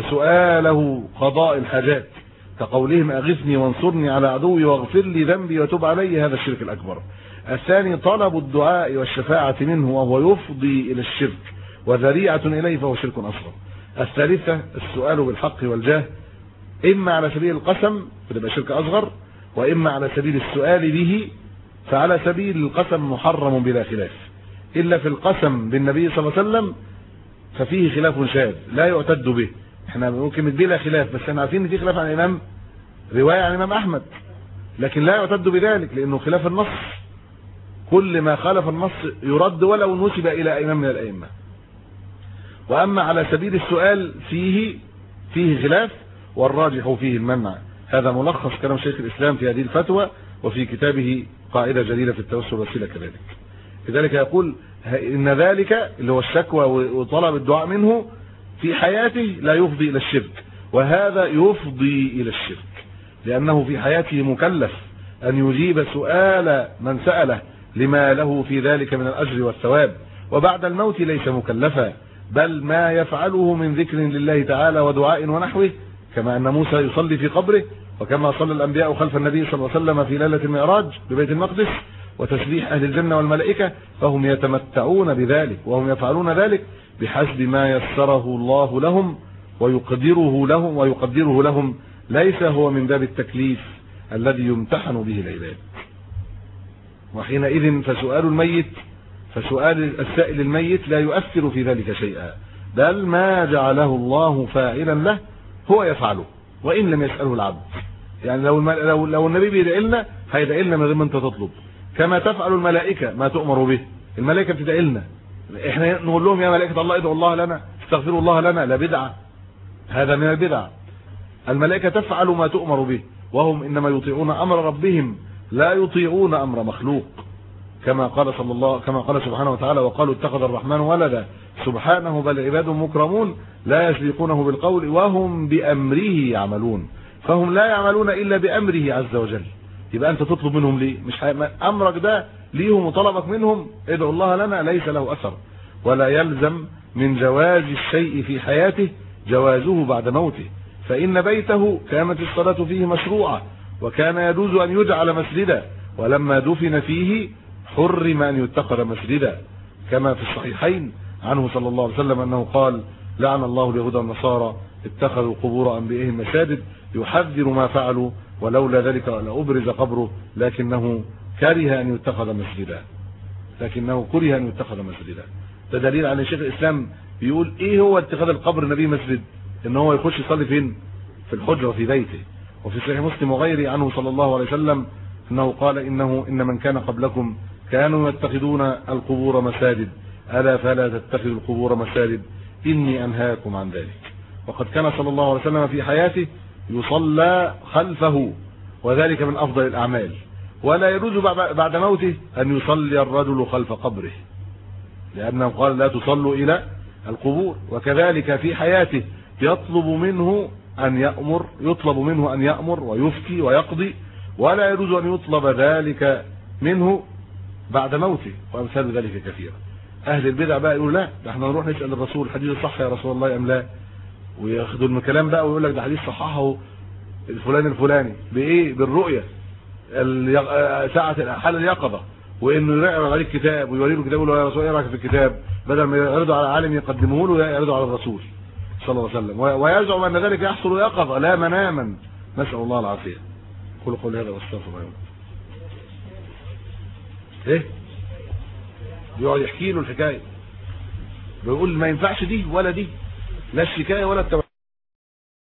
وسؤاله قضاء الحاجات كقولهم أغثني وانصرني على عدوي واغفر لي ذنبي وتب علي، هذا الشرك الأكبر. الثاني طلب الدعاء والشفاعة منه وهو يفضي إلى الشرك وذريعة إليه فهو شرك أصغر. الثالثة السؤال بالحق والجاه، إما على سبيل القسم فتبقى شرك أصغر، وإما على سبيل السؤال به، فعلى سبيل القسم محرم بلا خلاف، إلا في القسم بالنبي صلى الله عليه وسلم ففيه خلاف شاذ لا يعتد به، احنا ممكن بلا خلاف، بس احنا عارفين ان في خلاف عن الإمام، رواية عن الإمام أحمد، لكن لا يعتد بذلك لأنه خلاف النص، كل ما خالف النص يرد ولو نسب إلى إمام من الأئمة. وأما على سبيل السؤال فيه فيه خلاف، والراجح فيه المنع. هذا ملخص كلام شيخ الإسلام في هذه الفتوى وفي كتابه قاعدة جديدة في التوسل والوسيلة كذلك. لذلك يقول إن ذلك اللي هو الشكوى وطلب الدعاء منه في حياته لا يفضي إلى الشرك، وهذا يفضي إلى الشرك لأنه في حياته مكلف أن يجيب سؤال من سأله لما له في ذلك من الأجر والثواب، وبعد الموت ليس مكلفا، بل ما يفعله من ذكر لله تعالى ودعاء ونحوه، كما أن موسى يصلي في قبره، وكما صلى الأنبياء خلف النبي صلى الله عليه وسلم في ليلة المعراج ببيت المقدس، وتسبيح أهل الجنة والملائكة، فهم يتمتعون بذلك وهم يفعلون ذلك بحسب ما يسره الله لهم ويقدره لهم ويقدره لهم، ليس هو من باب التكليف الذي يمتحن به العباد. وحينئذ فسؤال الميت فسؤال السائل الميت لا يؤثر في ذلك شيئا، بل ما جعله الله فاعلا له هو يفعله وإن لم يسأله العبد. يعني لو لو لو النبي بيدعي لنا هيدعي لنا من غير ما انت تطلب، كما تفعل الملائكة ما تؤمر به. الملائكة بتدعي لنا، احنا نقول لهم يا ملائكة الله ادعوا الله لنا استغفروا الله لنا، لا بدعة، هذا من البدع. الملائكة تفعل ما تؤمر به، وهم إنما يطيعون أمر ربهم لا يطيعون أمر مخلوق، كما قال صلى الله كما قال سبحانه وتعالى وقالوا اتخذ الرحمن ولدا سبحانه بل عباد مكرمون لا يسبقونه بالقول وهم بأمره يعملون. فهم لا يعملون إلا بأمره عز وجل. يبقى أنت تطلب منهم ليه؟ مش أمرك ده ليهم وطلبك منهم ادعوا الله لنا ليس له أثر، ولا يلزم من جواز الشيء في حياته جوازه بعد موته، فإن بيته كانت الصلاة فيه مشروعة وكان يجوز أن يجعل مسجدا، ولما دفن فيه حرم أن يتخذ مسجدا، كما في الصحيحين عنه صلى الله عليه وسلم أنه قال لعن الله اليهود والنصارى اتخذوا قبور أنبيائهم مساجد يحذر ما فعلوا ولولا ذلك لأبرز قبره لكنه كره أن يتخذ مسجدا لكنه كره أن يتخذ مسجدا. ده دليل على شيخ الإسلام بيقول ايه هو اتخاذ القبر النبي مسجد؟ ان هو يخش يصلي فين؟ في الحجرة في بيته. وفي صحيح مسلم وغيره عنه صلى الله عليه وسلم انه قال انه ان من كان قبلكم كانوا يتخذون القبور مساجد الا فلا تتخذوا القبور مساجد اني انهاكم عن ذلك. وقد كان صلى الله عليه وسلم في حياته يصلى خلفه وذلك من افضل الاعمال، ولا يجوز بعد موته ان يصلي الرجل خلف قبره لانه قال لا تصلوا الى القبور. وكذلك في حياته يطلب منه أن يأمر يطلب منه أن يأمر ويفتي ويقضي، ولا يجوز أن يطلب ذلك منه بعد موته، وأمثال ذلك كثيرة. أهل البدع بقى يقول لا ده احنا نروح نسأل الرسول الحديث صح يا رسول الله أم لا، وياخدوا الكلام بقى ويقول لك ده حديث صححه الفلان الفلاني بإيه؟ بالرؤية ساعة حال اليقظة، وإنه يعرض عليه الكتاب ويوري له كتاب يقول له يا رسول ايه رأيك في الكتاب، بدل ما يعرضوا على عالم يقدمه له يعرضوا على الرسول صلى الله عليه وسلم، ويزعم أن ذلك يحصل يقظة لا مناما، نسأل الله العافية. قل قول هذا واستغفر الله. ايه بيقعد يحكي له الحكاية، بيقول ما ينفعش دي ولا دي، لا الشكاية ولا التوحيد.